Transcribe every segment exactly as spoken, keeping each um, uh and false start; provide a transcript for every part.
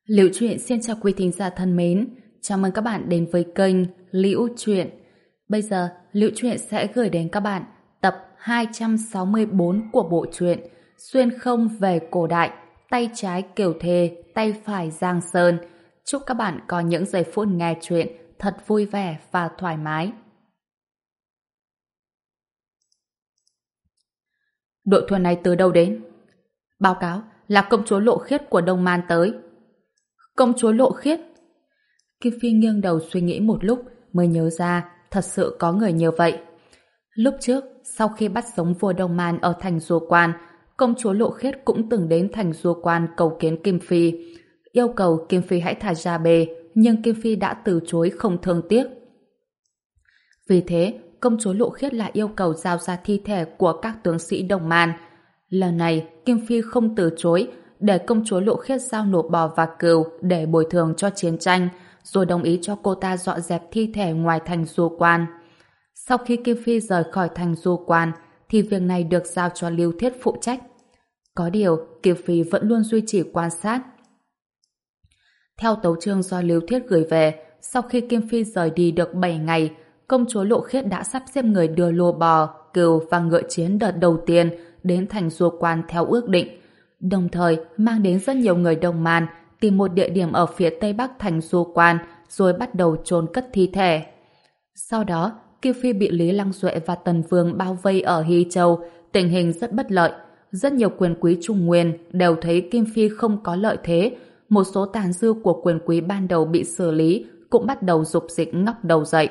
Liễu Chuyện xin chào quý thính giả thân mến, chào mừng các bạn đến với kênh Liễu Chuyện. Bây giờ, Liễu Chuyện sẽ gửi đến các bạn tập hai trăm sáu mươi bốn của bộ truyện Xuyên không về cổ đại, tay trái Kiều Thề, tay phải Giang Sơn. Chúc các bạn có những giây phút nghe chuyện thật vui vẻ và thoải mái. Đội thuyền này từ đâu đến? Báo cáo là công chúa Lộ Khiết của Đông Man tới. Công chúa Lộ Khiết? Kim Phi nghiêng đầu suy nghĩ một lúc mới nhớ ra thật sự có người như vậy. Lúc trước, sau khi bắt sống vua Đông Man ở thành Du Quan, công chúa Lộ Khiết cũng từng đến thành Du Quan cầu kiến Kim Phi, yêu cầu Kim Phi hãy thả Gia Bê, nhưng Kim Phi đã từ chối không thương tiếc. Vì thế, công chúa Lộ Khiết lại yêu cầu giao ra thi thể của các tướng sĩ Đông Man. Lần này, Kim Phi không từ chối, để công chúa Lộ Khiết giao nộp bò và cừu để bồi thường cho chiến tranh, rồi đồng ý cho cô ta dọn dẹp thi thể ngoài thành Du Quan. Sau khi Kim Phi rời khỏi thành Du Quan, thì việc này được giao cho Lưu Thiết phụ trách. Có điều, Kim Phi vẫn luôn duy trì quan sát. Theo tấu chương do Lưu Thiết gửi về, sau khi Kim Phi rời đi được bảy ngày, công chúa Lộ Khiết đã sắp xếp người đưa lô bò, cừu và ngựa chiến đợt đầu tiên đến thành Du Quan theo ước định, đồng thời mang đến rất nhiều người Đông Man tìm một địa điểm ở phía tây bắc thành Du Quan rồi bắt đầu chôn cất thi thể. Sau đó, Kim Phi bị Lý Lăng Duệ và Tần Vương bao vây ở Hy Châu, tình hình rất bất lợi. Rất nhiều quyền quý Trung Nguyên đều thấy Kim Phi không có lợi thế, một số tàn dư của quyền quý ban đầu bị xử lý cũng bắt đầu dục dịch ngóc đầu dậy.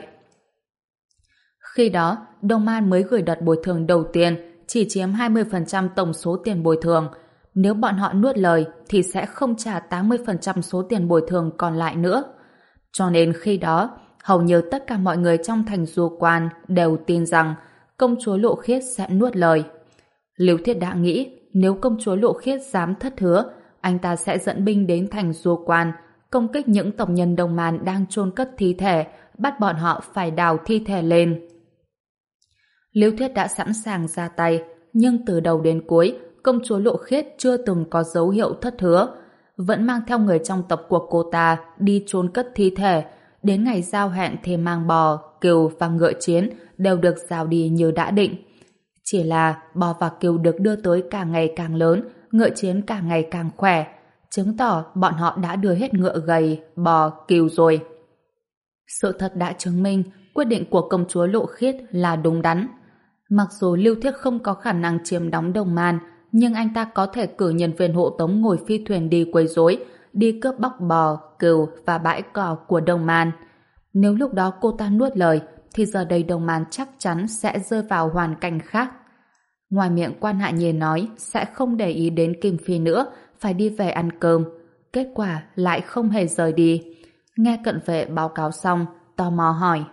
Khi đó, Đông Man mới gửi đợt bồi thường đầu tiên, chỉ chiếm hai mươi phần trăm tổng số tiền bồi thường. Nếu bọn họ nuốt lời thì sẽ không trả tám mươi phần trăm số tiền bồi thường còn lại nữa. Cho nên khi đó, hầu như tất cả mọi người trong thành Du Quan đều tin rằng công chúa Lộ Khiết sẽ nuốt lời. Lưu Thiết đã nghĩ nếu công chúa Lộ Khiết dám thất hứa, anh ta sẽ dẫn binh đến thành Du Quan, công kích những tộc nhân Đông Man đang chôn cất thi thể, bắt bọn họ phải đào thi thể lên. Lưu Thiết đã sẵn sàng ra tay, nhưng từ đầu đến cuối, công chúa Lộ Khiết chưa từng có dấu hiệu thất hứa, vẫn mang theo người trong tộc của cô ta đi chôn cất thi thể. Đến ngày giao hẹn thì mang bò, cừu và ngựa chiến đều được giao đi như đã định. Chỉ là bò và cừu được đưa tới càng ngày càng lớn, ngựa chiến càng ngày càng khỏe, chứng tỏ bọn họ đã đưa hết ngựa gầy, bò, cừu rồi. Sự thật đã chứng minh quyết định của công chúa Lộ Khiết là đúng đắn. Mặc dù Lưu Thiết không có khả năng chiếm đóng Đông Man, nhưng anh ta có thể cử nhân viên hộ tống ngồi phi thuyền đi quấy rối, đi cướp bóc bò, cừu và bãi cỏ của Đông Man. Nếu lúc đó cô ta nuốt lời, thì giờ đây Đông Man chắc chắn sẽ rơi vào hoàn cảnh khác. Ngoài miệng Quan Hạ Nhi nói sẽ không để ý đến Kim Phi nữa, phải đi về ăn cơm. Kết quả lại không hề rời đi. Nghe cận vệ báo cáo xong, tò mò hỏi.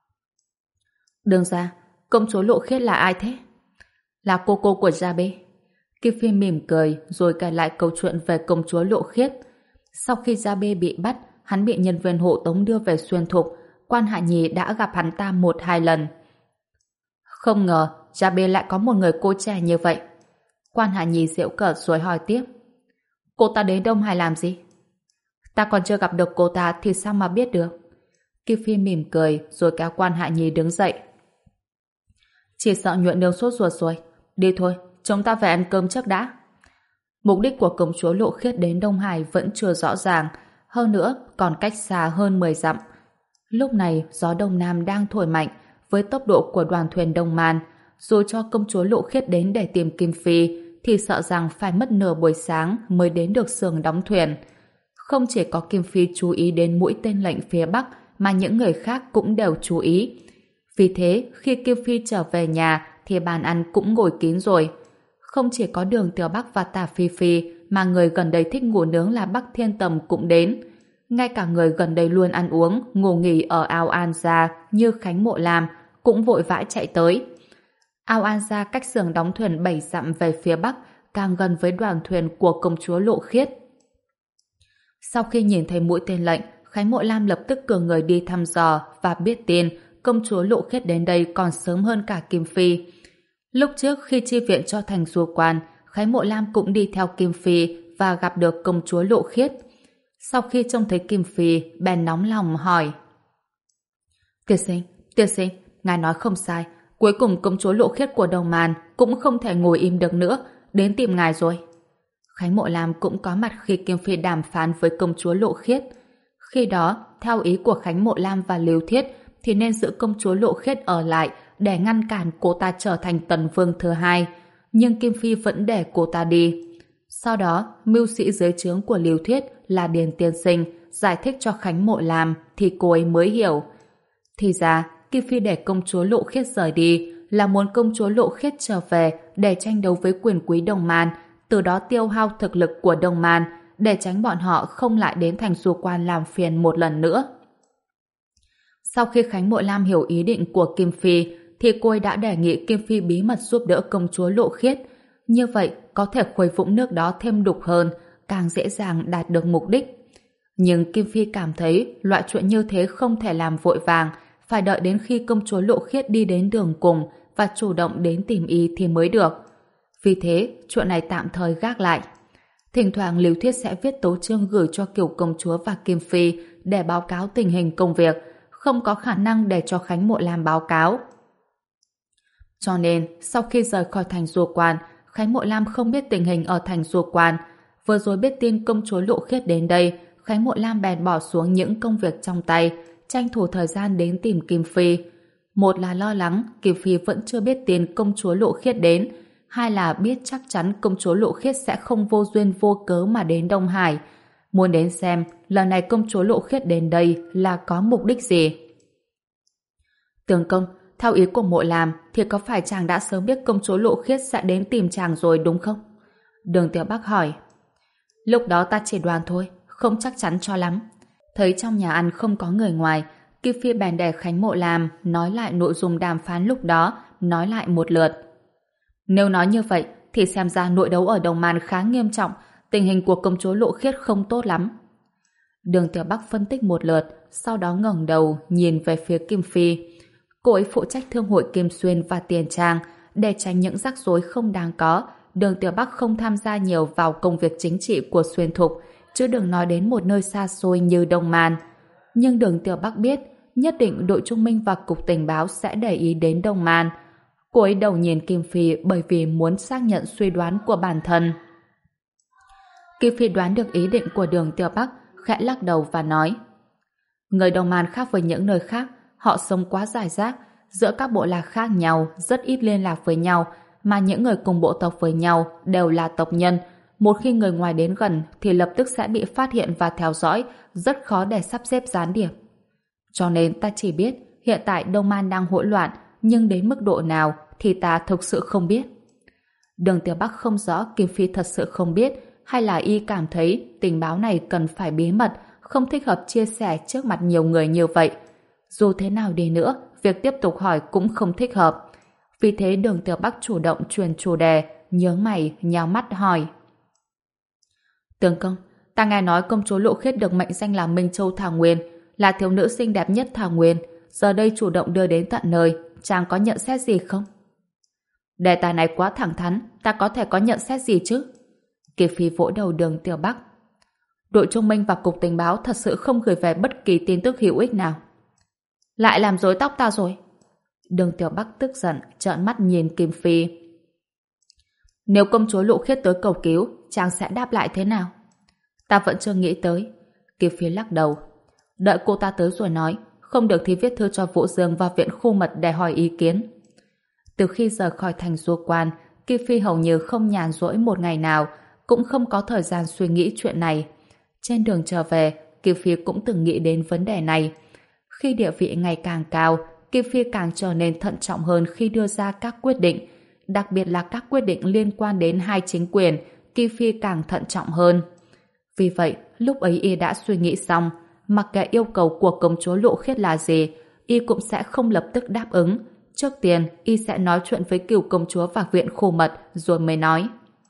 Đường ra, công chúa Lộ Khiết là ai thế? Là cô cô của Gia Bê. Kim Phi mỉm cười rồi kể lại câu chuyện về công chúa Lộ Khiết. Sau khi Gia Bê bị bắt, hắn bị nhân viên hộ tống đưa về Xuyên Thục. Quan Hạ Nhi đã gặp hắn ta một hai lần. Không ngờ Gia Bê lại có một người cô trẻ như vậy. Quan Hạ Nhi giễu cợt rồi hỏi tiếp. Cô ta đến Đông Hải làm gì? Ta còn chưa gặp được cô ta thì sao mà biết được? Kim Phi mỉm cười rồi kéo Quan Hạ Nhi đứng dậy. Chỉ sợ nhuận nương sốt ruột rồi. Đi thôi, chúng ta về ăn cơm trước đã. Mục đích của công chúa Lộ Khiết đến Đông Hải vẫn chưa rõ ràng, hơn nữa còn cách xa hơn mười dặm. Lúc này gió Đông Nam đang thổi mạnh với tốc độ của đoàn thuyền Đông Man, dù cho công chúa Lộ Khiết đến để tìm Kim Phi thì sợ rằng phải mất nửa buổi sáng mới đến được xưởng đóng thuyền. Không chỉ có Kim Phi chú ý đến mũi tên lệnh phía Bắc mà những người khác cũng đều chú ý. Vì thế khi Kim Phi trở về nhà thì bàn ăn cũng ngồi kín rồi. Không chỉ có Đường Tiểu Bắc và Tả Phi Phi mà người gần đây thích ngủ nướng là Bắc Thiên Tầm cũng đến. Ngay cả người gần đây luôn ăn uống, ngủ nghỉ ở Ao An Gia như Khánh Mộ Lam cũng vội vã chạy tới. Ao An Gia cách xưởng đóng thuyền bảy dặm về phía Bắc, càng gần với đoàn thuyền của công chúa Lộ Khiết. Sau khi nhìn thấy mũi tên lệnh, Khánh Mộ Lam lập tức cử người đi thăm dò và biết tin công chúa Lộ Khiết đến đây còn sớm hơn cả Kim Phi. Lúc trước khi chi viện cho thành Du Quan, Khánh Mộ Lam cũng đi theo Kim Phi và gặp được công chúa Lộ Khiết. Sau khi trông thấy Kim Phi, bèn nóng lòng hỏi. Tiên sinh, tiên sinh, ngài nói không sai. Cuối cùng công chúa Lộ Khiết của Đồng Màn cũng không thể ngồi im được nữa, đến tìm ngài rồi. Khánh Mộ Lam cũng có mặt khi Kim Phi đàm phán với công chúa Lộ Khiết. Khi đó, theo ý của Khánh Mộ Lam và Lưu Thiết, thì nên giữ công chúa Lộ Khiết ở lại để ngăn cản cô ta trở thành tần vương thứ hai. Nhưng Kim Phi vẫn để cô ta đi. Sau đó, mưu sĩ dưới trướng của Lưu Thiết là Điền Tiên Sinh giải thích cho Khánh Mộ Lam thì cô ấy mới hiểu. Thì ra, Kim Phi để công chúa Lộ Khiết rời đi là muốn công chúa Lộ Khiết trở về để tranh đấu với quyền quý Đồng Man, từ đó tiêu hao thực lực của Đồng Man để tránh bọn họ không lại đến thành Du Quan làm phiền một lần nữa. Sau khi Khánh Mộ Lam hiểu ý định của Kim Phi, thì cô ấy đã đề nghị Kim Phi bí mật giúp đỡ công chúa Lộ Khiết. Như vậy, có thể khuấy vũng nước đó thêm đục hơn, càng dễ dàng đạt được mục đích. Nhưng Kim Phi cảm thấy loại chuyện như thế không thể làm vội vàng, phải đợi đến khi công chúa Lộ Khiết đi đến đường cùng và chủ động đến tìm y thì mới được. Vì thế, chuyện này tạm thời gác lại. Thỉnh thoảng Lưu Thiết sẽ viết tấu chương gửi cho Kiều công chúa và Kim Phi để báo cáo tình hình công việc, không có khả năng để cho Khánh Mộ Lam báo cáo. Cho nên, sau khi rời khỏi thành Du Quan, Khánh Mộ Lam không biết tình hình ở thành Du Quan. Vừa rồi biết tin công chúa Lộ Khiết đến đây, Khánh Mộ Lam bèn bỏ xuống những công việc trong tay, tranh thủ thời gian đến tìm Kim Phi. Một là lo lắng Kim Phi vẫn chưa biết tin công chúa Lộ Khiết đến, hai là biết chắc chắn công chúa Lộ Khiết sẽ không vô duyên vô cớ mà đến Đông Hải. Muốn đến xem lần này công chúa Lộ Khiết đến đây là có mục đích gì. Tướng công, theo ý của Mộ Lam thì có phải chàng đã sớm biết công chúa Lộ Khiết sẽ đến tìm chàng rồi đúng không? Đường Tiểu Bắc hỏi. Lúc đó ta chỉ đoán thôi, không chắc chắn cho lắm. Thấy trong nhà ăn không có người ngoài, Kim Phi bèn để Khánh Mộ Lam nói lại nội dung đàm phán lúc đó, nói lại một lượt. Nếu nói như vậy, thì xem ra nội đấu ở Đồng Man khá nghiêm trọng, tình hình của công chúa Lộ Khiết không tốt lắm. Đường Tiểu Bắc phân tích một lượt, sau đó ngẩng đầu nhìn về phía Kim Phi. Cô ấy phụ trách thương hội Kim Xuyên và Tiền Trang, để tránh những rắc rối không đáng có. Đường Tiểu Bắc không tham gia nhiều vào công việc chính trị của Xuyên Thục, chứ đừng nói đến một nơi xa xôi như Đông Man. Nhưng Đường Tiểu Bắc biết, nhất định đội trung minh và cục tình báo sẽ để ý đến Đông Man. Cô ấy đầu nhìn Kim Phi bởi vì muốn xác nhận suy đoán của bản thân. Kim Phi đoán được ý định của Đường Tiểu Bắc, khẽ lắc đầu và nói: người Đông Man khác với những nơi khác, họ sống quá rải rác, giữa các bộ lạc khác nhau, rất ít liên lạc với nhau, mà những người cùng bộ tộc với nhau đều là tộc nhân. Một khi người ngoài đến gần thì lập tức sẽ bị phát hiện và theo dõi, rất khó để sắp xếp gián điệp. Cho nên ta chỉ biết hiện tại Đông Man đang hỗn loạn, nhưng đến mức độ nào thì ta thực sự không biết. Đường Tiểu Bắc không rõ Kim Phi thật sự không biết, hay là y cảm thấy tình báo này cần phải bí mật, không thích hợp chia sẻ trước mặt nhiều người như vậy. Dù thế nào đi nữa, việc tiếp tục hỏi cũng không thích hợp. Vì thế Đường Tiểu Bắc chủ động truyền chủ đề, nhướng mày, nhào mắt hỏi: Tướng công, ta nghe nói công chúa Lộ Khiết được mệnh danh là Minh Châu Thảo Nguyên, là thiếu nữ xinh đẹp nhất Thảo Nguyên, giờ đây chủ động đưa đến tận nơi, chàng có nhận xét gì không? Đề tài này quá thẳng thắn, ta có thể có nhận xét gì chứ? Kim Phi vỗ đầu Đường Tiểu Bắc. Đội trung minh và cục tình báo thật sự không gửi về bất kỳ tin tức hữu ích nào. Lại làm rối tóc ta rồi. Đường Tiểu Bắc tức giận, trợn mắt nhìn Kim Phi. Nếu công chúa Lộ Khiết tới cầu cứu, chàng sẽ đáp lại thế nào? Ta vẫn chưa nghĩ tới. Kim Phi lắc đầu. Đợi cô ta tới rồi nói, không được thì viết thư cho Vũ Dương và viện khu mật để hỏi ý kiến. Từ khi rời khỏi thành Du Quan, Kim Phi hầu như không nhàn rỗi một ngày nào, cũng không có thời gian suy nghĩ chuyện này. Trên đường trở về, Kim Phi cũng từng nghĩ đến vấn đề này. Khi địa vị ngày càng cao, Kim Phi càng trở nên thận trọng hơn khi đưa ra các quyết định. Đặc biệt là các quyết định liên quan đến hai chính quyền, Kim Phi càng thận trọng hơn. Vì vậy, lúc ấy y đã suy nghĩ xong, mặc kệ yêu cầu của công chúa Lộ Khiết là gì, y cũng sẽ không lập tức đáp ứng. Trước tiên, y sẽ nói chuyện với cửu công chúa và viện khu mật, rồi mới nói.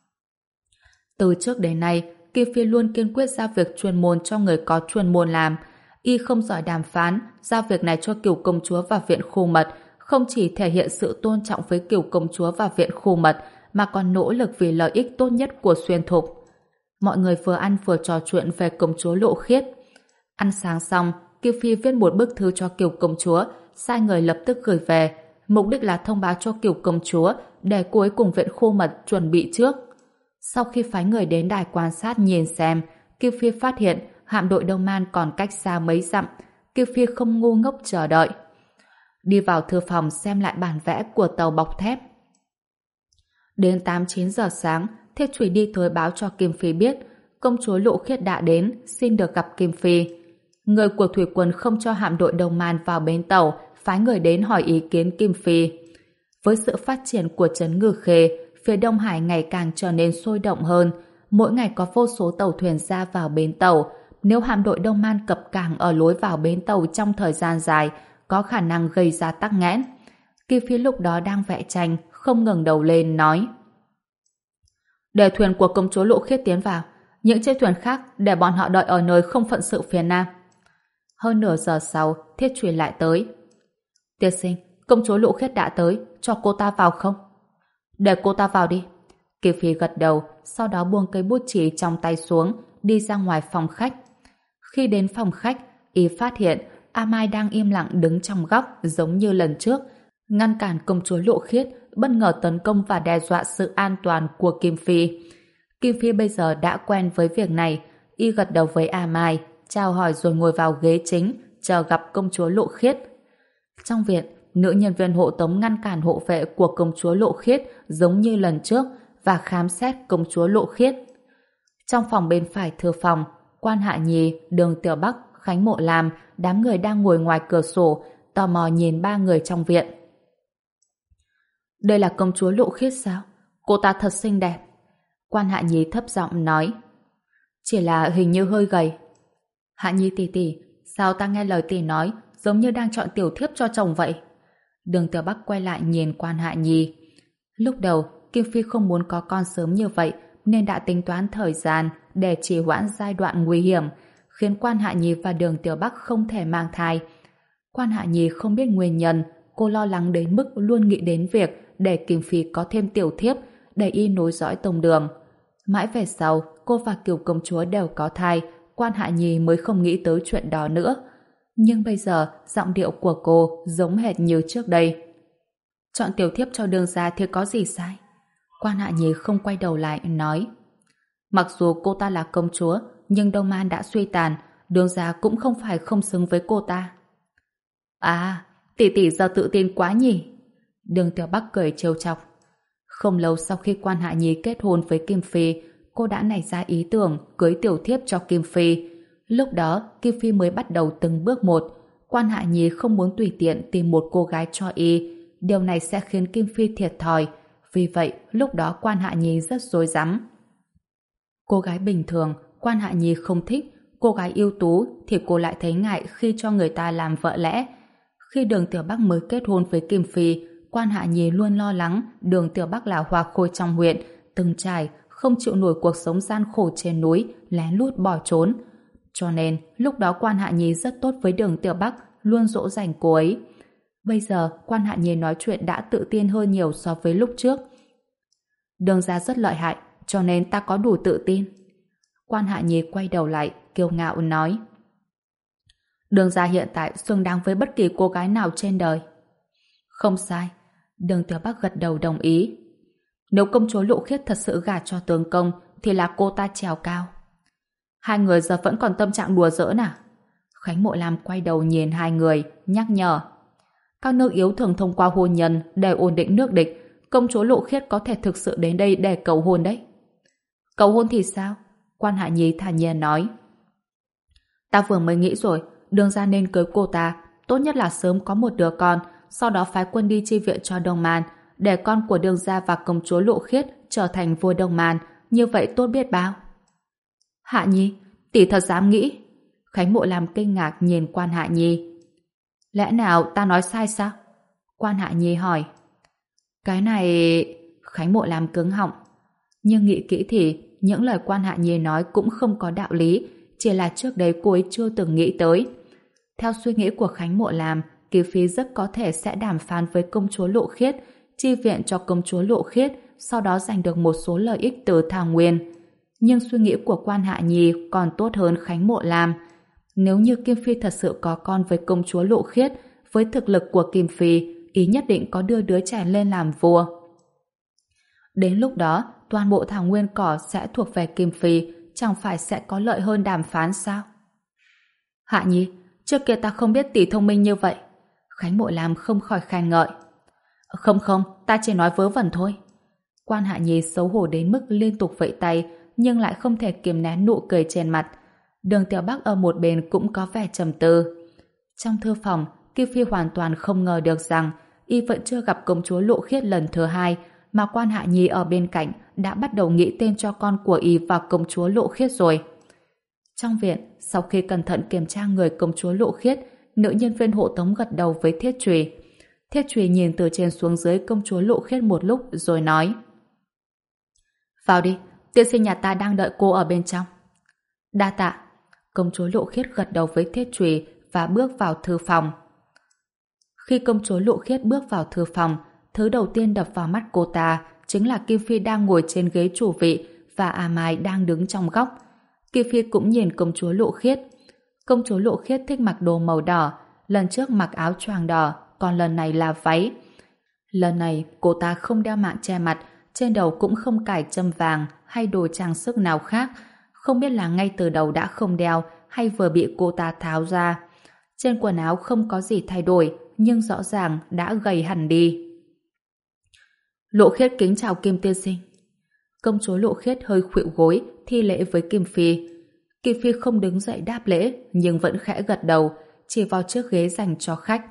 Từ trước đến nay, Kim Phi luôn kiên quyết giao việc chuyên môn cho người có chuyên môn làm. Y không giỏi đàm phán, giao việc này cho cửu công chúa và viện khu mật, không chỉ thể hiện sự tôn trọng với cửu công chúa và viện khu mật, mà còn nỗ lực vì lợi ích tốt nhất của Xuyên Thục. Mọi người vừa ăn vừa trò chuyện về công chúa Lộ Khiết. Ăn sáng xong, Kiều Phi viết một bức thư cho Kiều công chúa, sai người lập tức gửi về, mục đích là thông báo cho Kiều công chúa để cô ấy cùng viện khô mật chuẩn bị trước. Sau khi phái người đến đài quan sát nhìn xem, Kiều Phi phát hiện hạm đội Đông Man còn cách xa mấy dặm. Kiều Phi không ngu ngốc chờ đợi. Đi vào thư phòng xem lại bản vẽ của tàu bọc thép. Đến tám chín giờ sáng, Thiết Trùy đi tới báo cho Kim Phi biết công chúa Lộ Khiết đã đến, xin được gặp Kim Phi. Người của thủy quân không cho hạm đội Đông Man vào bến tàu, phái người đến hỏi ý kiến Kim Phi. Với sự phát triển của trấn Ngư Khê, phía Đông Hải ngày càng trở nên sôi động hơn. Mỗi ngày có vô số tàu thuyền ra vào bến tàu. Nếu hạm đội Đông Man cập cảng ở lối vào bến tàu trong thời gian dài, có khả năng gây ra tắc nghẽn. Kim Phi lúc đó đang vẽ tranh, không ngẩng đầu lên nói: để thuyền của công chúa Lộ Khiết tiến vào, những chiếc thuyền khác để bọn họ đợi ở nơi không phận sự phía nam. Hơn nửa giờ sau, Thiết Trùy lại tới. Tiên sinh, công chúa Lộ Khiết đã tới, cho cô ta vào không? Để cô ta vào đi. Kim Phi gật đầu, sau đó buông cây bút chì trong tay xuống, đi ra ngoài phòng khách. Khi đến phòng khách, y phát hiện A Mai đang im lặng đứng trong góc giống như lần trước, ngăn cản công chúa Lộ Khiết bất ngờ tấn công và đe dọa sự an toàn của Kim Phi. Kim Phi bây giờ đã quen với việc này, y gật đầu với A Mai, chào hỏi rồi ngồi vào ghế chính, chờ gặp công chúa Lộ Khiết. Trong viện, nữ nhân viên hộ tống ngăn cản hộ vệ của công chúa Lộ Khiết giống như lần trước và khám xét công chúa Lộ Khiết. Trong phòng bên phải thư phòng, Quan Hạ Nhi, Đường Tiểu Bắc, Khánh Mộ Lam, đám người đang ngồi ngoài cửa sổ, tò mò nhìn ba người trong viện. Đây là công chúa Lộ Khiết sao? Cô ta thật xinh đẹp. Quan Hạ Nhi thấp giọng nói. Chỉ là hình như hơi gầy. Hạ Nhi tỷ tỷ, sao ta nghe lời tỷ nói giống như đang chọn tiểu thiếp cho chồng vậy? Đường Tiểu Bắc quay lại nhìn Quan Hạ Nhi. Lúc đầu, Kim Phi không muốn có con sớm như vậy nên đã tính toán thời gian để trì hoãn giai đoạn nguy hiểm, khiến Quan Hạ Nhi và Đường Tiểu Bắc không thể mang thai. Quan Hạ Nhi không biết nguyên nhân, cô lo lắng đến mức luôn nghĩ đến việc để Kim Phi có thêm tiểu thiếp để y nối dõi tông đường. Mãi về sau, cô và Kiều công chúa đều có thai, Quan Hạ Nhi mới không nghĩ tới chuyện đó nữa. Nhưng bây giờ, giọng điệu của cô giống hệt như trước đây. Chọn tiểu thiếp cho Đường gia thì có gì sai? Quan Hạ Nhi không quay đầu lại, nói. Mặc dù cô ta là công chúa, nhưng Đông Man đã suy tàn, Đường gia cũng không phải không xứng với cô ta. À, tỷ tỷ giờ tự tin quá nhỉ? Đường Tiểu Bắc cười trêu chọc. Không lâu sau khi Quan Hạ Nhi kết hôn với Kim Phi, cô đã nảy ra ý tưởng cưới tiểu thiếp cho Kim Phi. Lúc đó, Kim Phi mới bắt đầu từng bước một. Quan Hạ Nhi không muốn tùy tiện tìm một cô gái cho y. Điều này sẽ khiến Kim Phi thiệt thòi. Vì vậy, lúc đó Quan Hạ Nhi rất rối rắm. Cô gái bình thường, Quan Hạ Nhi không thích. Cô gái ưu tú thì cô lại thấy ngại khi cho người ta làm vợ lẽ. Khi Đường Tiểu Bắc mới kết hôn với Kim Phi, Quan Hạ Nhi luôn lo lắng Đường Tiểu Bắc là hoa khôi trong huyện, từng trải, không chịu nổi cuộc sống gian khổ trên núi, lén lút bỏ trốn. Cho nên, lúc đó Quan Hạ Nhi rất tốt với Đường Tiểu Bắc, luôn dỗ dành cô ấy. Bây giờ, Quan Hạ Nhi nói chuyện đã tự tin hơn nhiều so với lúc trước. Đường gia rất lợi hại, cho nên ta có đủ tự tin. Quan Hạ Nhi quay đầu lại, kiêu ngạo nói. Đường gia hiện tại xứng đáng với bất kỳ cô gái nào trên đời. Không sai. Đường Tiểu Bắc gật đầu đồng ý. Nếu công chúa Lộ Khiết thật sự gả cho tướng công thì là cô ta trèo cao. Hai người giờ vẫn còn tâm trạng đùa giỡn à? Khánh Mộ Lam quay đầu nhìn hai người, nhắc nhở. Các nước yếu thường thông qua hôn nhân để ổn định nước địch. Công chúa Lộ Khiết có thể thực sự đến đây để cầu hôn đấy. Cầu hôn thì sao? Quan Hạ Nhi thản nhiên nói. Ta vừa mới nghĩ rồi, Đường gia nên cưới cô ta, tốt nhất là sớm có một đứa con, sau đó phái quân đi chi viện cho Đông Man, để con của Đường gia và công chúa Lộ Khiết trở thành vua Đông Man, như vậy tốt biết bao. Hạ Nhi, tỷ thật dám nghĩ? Khánh Mộ làm kinh ngạc nhìn Quan Hạ Nhi. Lẽ nào ta nói sai sao? Quan Hạ Nhi hỏi. Cái này... Khánh Mộ làm cứng họng. Nhưng nghĩ kỹ thì những lời Quan Hạ Nhi nói cũng không có đạo lý, chỉ là trước đây cô ấy chưa từng nghĩ tới. Theo suy nghĩ của Khánh Mộ làm, Kiều Phi rất có thể sẽ đàm phán với công chúa Lộ Khiết, chi viện cho công chúa Lộ Khiết, sau đó giành được một số lợi ích từ Thảo Nguyên. Nhưng suy nghĩ của Quan Hạ Nhi còn tốt hơn Khánh Mộ Lam. Nếu như Kim Phi thật sự có con với công chúa Lộ Khiết, với thực lực của Kim Phi, ý nhất định có đưa đứa trẻ lên làm vua. Đến lúc đó, toàn bộ thảo nguyên cỏ sẽ thuộc về Kim Phi, chẳng phải sẽ có lợi hơn đàm phán sao? Hạ Nhi, trước kia ta không biết tỷ thông minh như vậy. Khánh Mộ Lam không khỏi khen ngợi. Không không, ta chỉ nói vớ vẩn thôi. Quan Hạ Nhi xấu hổ đến mức liên tục vẫy tay, nhưng lại không thể kiềm nén nụ cười trên mặt. Đường Tiểu Bắc ở một bên cũng có vẻ trầm tư. Trong thư phòng, Kim Phi hoàn toàn không ngờ được rằng y vẫn chưa gặp công chúa Lộ Khiết lần thứ hai, mà Quan Hạ Nhi ở bên cạnh đã bắt đầu nghĩ tên cho con của y vào công chúa Lộ Khiết rồi. Trong viện, sau khi cẩn thận kiểm tra người công chúa Lộ Khiết, nữ nhân viên hộ tống gật đầu với Thiết Trùy. Thiết Trùy nhìn từ trên xuống dưới công chúa Lộ Khiết một lúc rồi nói: Vào đi, tiên sinh nhà ta đang đợi cô ở bên trong. Đa tạ. Công chúa Lộ Khiết gật đầu với Thiết Trùy và bước vào thư phòng. Khi công chúa Lộ Khiết bước vào thư phòng, thứ đầu tiên đập vào mắt cô ta chính là Kim Phi đang ngồi trên ghế chủ vị và A Mai đang đứng trong góc. Kim Phi cũng nhìn công chúa Lộ Khiết. Công chúa Lộ Khiết thích mặc đồ màu đỏ, lần trước mặc áo choàng đỏ, còn lần này là váy. Lần này cô ta không đeo mạng che mặt, trên đầu cũng không cài châm vàng hay đồ trang sức nào khác, không biết là ngay từ đầu đã không đeo hay vừa bị cô ta tháo ra. Trên quần áo không có gì thay đổi, nhưng rõ ràng đã gầy hẳn đi. Lộ Khiết kính chào Kim tiên sinh. Công chúa Lộ Khiết hơi khuỵu gối thi lễ với Kim Phi. Kim Phi không đứng dậy đáp lễ, nhưng vẫn khẽ gật đầu, chỉ vào chiếc ghế dành cho khách.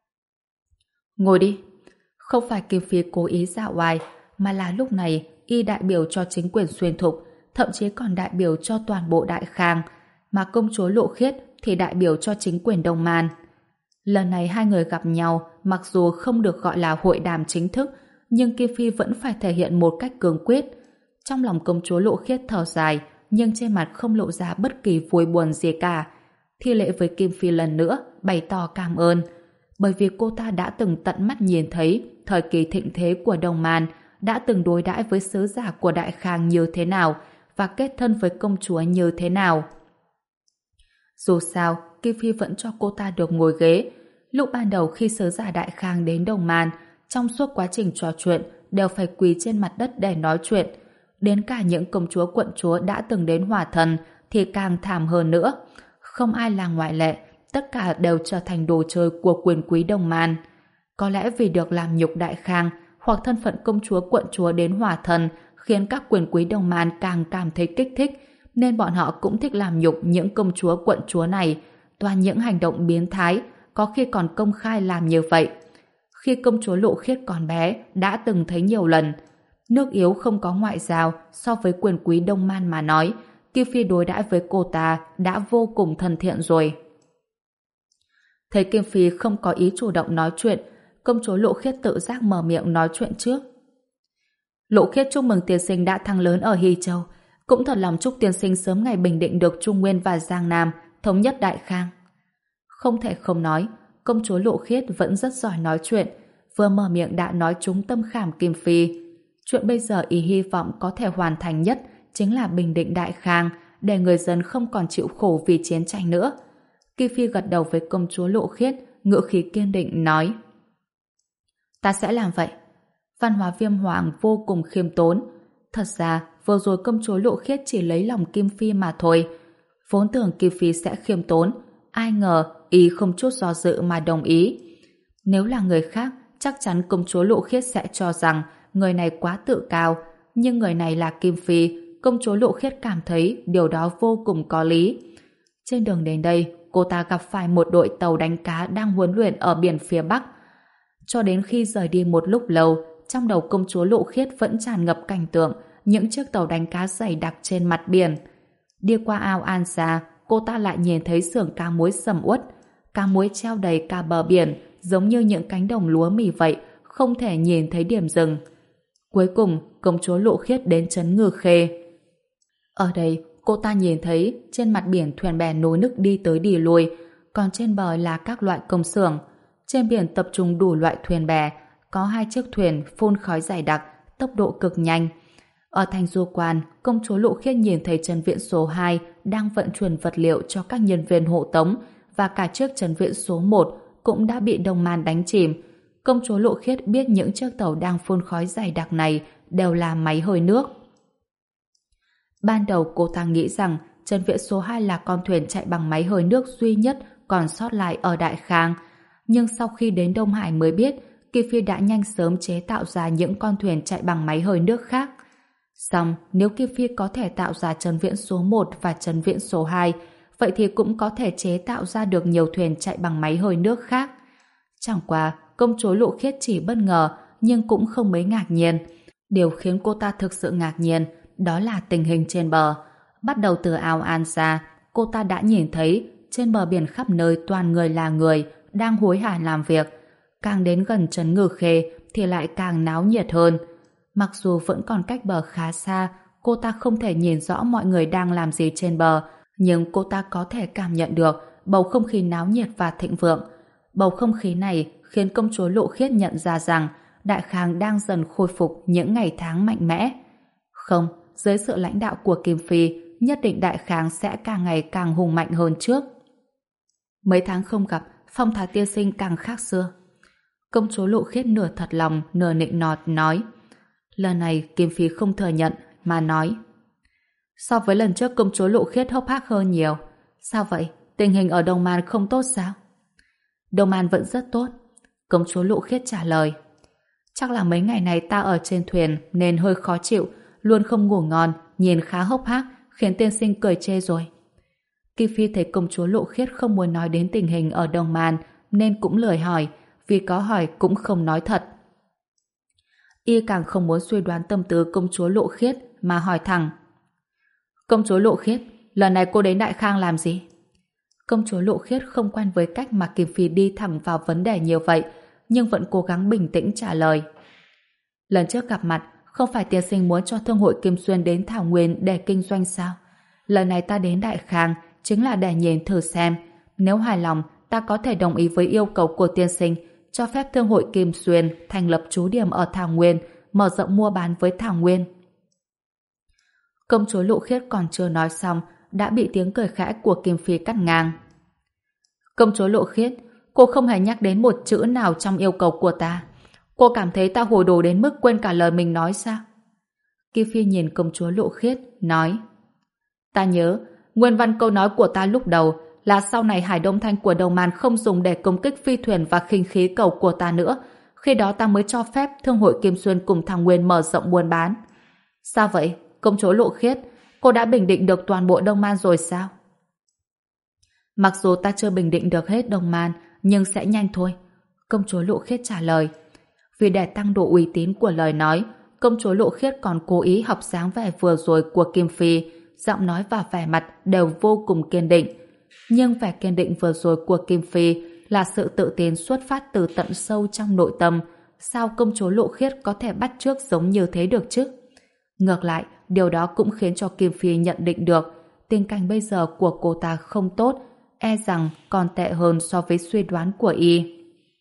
Ngồi đi. Không phải Kim Phi cố ý dạo oai, mà là lúc này y đại biểu cho chính quyền Xuyên Thục, thậm chí còn đại biểu cho toàn bộ Đại Khang, mà công chúa Lộ Khiết thì đại biểu cho chính quyền Đông Man. Lần này hai người gặp nhau, mặc dù không được gọi là hội đàm chính thức, nhưng Kim Phi vẫn phải thể hiện một cách cương quyết. Trong lòng công chúa Lộ Khiết thở dài, nhưng trên mặt không lộ ra bất kỳ vui buồn gì cả. Thi lễ với Kim Phi lần nữa, bày tỏ cảm ơn, bởi vì cô ta đã từng tận mắt nhìn thấy thời kỳ thịnh thế của Đông Man, đã từng đối đãi với sứ giả của Đại Khang như thế nào và kết thân với công chúa như thế nào. Dù sao, Kim Phi vẫn cho cô ta được ngồi ghế. Lúc ban đầu khi sứ giả Đại Khang đến Đông Man, trong suốt quá trình trò chuyện đều phải quỳ trên mặt đất để nói chuyện. Đến cả những công chúa quận chúa đã từng đến Hỏa Thần thì càng thảm hơn nữa. Không ai là ngoại lệ, tất cả đều trở thành đồ chơi của quyền quý Đông Man. Có lẽ vì được làm nhục Đại Khang hoặc thân phận công chúa quận chúa đến Hỏa Thần khiến các quyền quý Đông Man càng cảm thấy kích thích, nên bọn họ cũng thích làm nhục những công chúa quận chúa này, toàn những hành động biến thái, có khi còn công khai làm như vậy. Khi công chúa Lộ Khiết còn bé, đã từng thấy nhiều lần. Nước yếu không có ngoại giao, so với quyền quý Đông Man mà nói, Kim Phi đối đãi với cô ta đã vô cùng thân thiện rồi. Thấy Kim Phi không có ý chủ động nói chuyện, công chúa Lộ Khiết tự giác mở miệng nói chuyện trước. Lộ Khiết chúc mừng tiên sinh đã thăng lớn ở Hy Châu, cũng thật lòng chúc tiên sinh sớm ngày bình định được Trung Nguyên và Giang Nam, thống nhất Đại Khang. Không thể không nói, công chúa Lộ Khiết vẫn rất giỏi nói chuyện, vừa mở miệng đã nói trúng tâm khảm Kim Phi. Chuyện bây giờ ý hy vọng có thể hoàn thành nhất chính là bình định Đại Khang, để người dân không còn chịu khổ vì chiến tranh nữa. Kim Phi gật đầu với công chúa Lộ Khiết, ngữ khí kiên định nói: Ta sẽ làm vậy. Văn Hóa Viêm Hoàng vô cùng khiêm tốn. Thật ra, vừa rồi công chúa Lộ Khiết chỉ lấy lòng Kim Phi mà thôi. Vốn tưởng Kim Phi sẽ khiêm tốn, ai ngờ ý không chút do dự mà đồng ý. Nếu là người khác, chắc chắn công chúa Lộ Khiết sẽ cho rằng người này quá tự cao, nhưng người này là Kim Phi, công chúa Lộ Khiết cảm thấy điều đó vô cùng có lý. Trên đường đến đây, cô ta gặp phải một đội tàu đánh cá đang huấn luyện ở biển phía Bắc. Cho đến khi rời đi một lúc lâu, trong đầu công chúa Lộ Khiết vẫn tràn ngập cảnh tượng những chiếc tàu đánh cá dày đặc trên mặt biển. Đi qua ao An Sa, cô ta lại nhìn thấy xưởng cá muối sầm uất, cá muối treo đầy cả bờ biển, giống như những cánh đồng lúa mì vậy, không thể nhìn thấy điểm dừng. Cuối cùng, công chúa Lộ Khiết đến trấn Ngư Khê. Ở đây, cô ta nhìn thấy trên mặt biển thuyền bè nối nức đi tới đi lui, còn trên bờ là các loại công xưởng. Trên biển tập trung đủ loại thuyền bè, có hai chiếc thuyền phun khói dày đặc, tốc độ cực nhanh. Ở thành du quan, công chúa Lộ Khiết nhìn thấy trấn viện số hai đang vận chuyển vật liệu cho các nhân viên hộ tống, và cả chiếc trấn viện số một cũng đã bị Đông Man đánh chìm. Công chúa Lộ Khiết biết những chiếc tàu đang phun khói dày đặc này đều là máy hơi nước. Ban đầu cô ta nghĩ rằng trấn viện số hai là con thuyền chạy bằng máy hơi nước duy nhất còn sót lại ở Đại Khang, nhưng sau khi đến Đông Hải mới biết Kim Phi đã nhanh sớm chế tạo ra những con thuyền chạy bằng máy hơi nước khác. Song nếu Kim Phi có thể tạo ra trấn viện số một và trấn viện số hai, vậy thì cũng có thể chế tạo ra được nhiều thuyền chạy bằng máy hơi nước khác. Chẳng qua, công chúa Lộ Khiết chỉ bất ngờ nhưng cũng không mấy ngạc nhiên. Điều khiến cô ta thực sự ngạc nhiên đó là tình hình trên bờ. Bắt đầu từ Ao An ra, cô ta đã nhìn thấy trên bờ biển khắp nơi toàn người là người đang hối hả làm việc. Càng đến gần trấn Ngư Khê thì lại càng náo nhiệt hơn. Mặc dù vẫn còn cách bờ khá xa, cô ta không thể nhìn rõ mọi người đang làm gì trên bờ, nhưng cô ta có thể cảm nhận được bầu không khí náo nhiệt và thịnh vượng. Bầu không khí này khiến công chúa Lộ Khiết nhận ra rằng Đại Khang đang dần khôi phục những ngày tháng mạnh mẽ. Không, dưới sự lãnh đạo của Kim Phi, nhất định Đại Khang sẽ càng ngày càng hùng mạnh hơn trước. Mấy tháng không gặp, phong thái tiên sinh càng khác xưa. Công chúa Lộ Khiết nửa thật lòng, nửa nịnh nọt nói. Lần này Kim Phi không thừa nhận, mà nói. So với lần trước công chúa Lộ Khiết hốc hác hơn nhiều. Sao vậy? Tình hình ở Đông Man không tốt sao? Đông Man vẫn rất tốt. Công chúa Lộ Khiết trả lời. Chắc là mấy ngày này ta ở trên thuyền nên hơi khó chịu, luôn không ngủ ngon, nhìn khá hốc hác, khiến tiên sinh cười chê rồi. Kim Phi thấy công chúa Lộ Khiết không muốn nói đến tình hình ở Đông Man nên cũng lười hỏi, vì có hỏi cũng không nói thật. Y càng không muốn suy đoán tâm tư công chúa Lộ Khiết mà hỏi thẳng. Công chúa Lộ Khiết, lần này cô đến Đại Khang làm gì? Công chúa Lộ Khiết không quen với cách mà Kim Phi đi thẳng vào vấn đề nhiều vậy, nhưng vẫn cố gắng bình tĩnh trả lời. Lần trước gặp mặt, không phải tiên sinh muốn cho thương hội Kim Xuyên đến Thảo Nguyên để kinh doanh sao? Lần này ta đến Đại Khang chính là để nhìn thử xem, nếu hài lòng ta có thể đồng ý với yêu cầu của tiên sinh, cho phép thương hội Kim Xuyên thành lập trú điểm ở Thảo Nguyên, mở rộng mua bán với Thảo Nguyên. Công chúa Lộ Khiết còn chưa nói xong, đã bị tiếng cười khẽ của Kim Phi cắt ngang. Công chúa Lộ Khiết, cô không hề nhắc đến một chữ nào trong yêu cầu của ta. Cô cảm thấy ta hồ đồ đến mức quên cả lời mình nói sao? Kim Phi nhìn công chúa Lộ Khiết, nói. Ta nhớ, nguyên văn câu nói của ta lúc đầu là sau này Hải Đông Thanh của Đông Man không dùng để công kích phi thuyền và khinh khí cầu của ta nữa. Khi đó ta mới cho phép thương hội Kim Xuyên cùng Thảo Nguyên mở rộng buôn bán. Sao vậy, công chúa Lộ Khiết? Cô đã bình định được toàn bộ Đông Man rồi sao? Mặc dù ta chưa bình định được hết Đông Man, nhưng sẽ nhanh thôi. Công chúa Lộ Khiết trả lời. Vì để tăng độ uy tín của lời nói, công chúa Lộ Khiết còn cố ý học dáng vẻ vừa rồi của Kim Phi, giọng nói và vẻ mặt đều vô cùng kiên định. Nhưng vẻ kiên định vừa rồi của Kim Phi là sự tự tin xuất phát từ tận sâu trong nội tâm. Sao công chúa Lộ Khiết có thể bắt chước giống như thế được chứ? Ngược lại, điều đó cũng khiến cho Kim Phi nhận định được tình cảnh bây giờ của cô ta không tốt, e rằng còn tệ hơn so với suy đoán của y.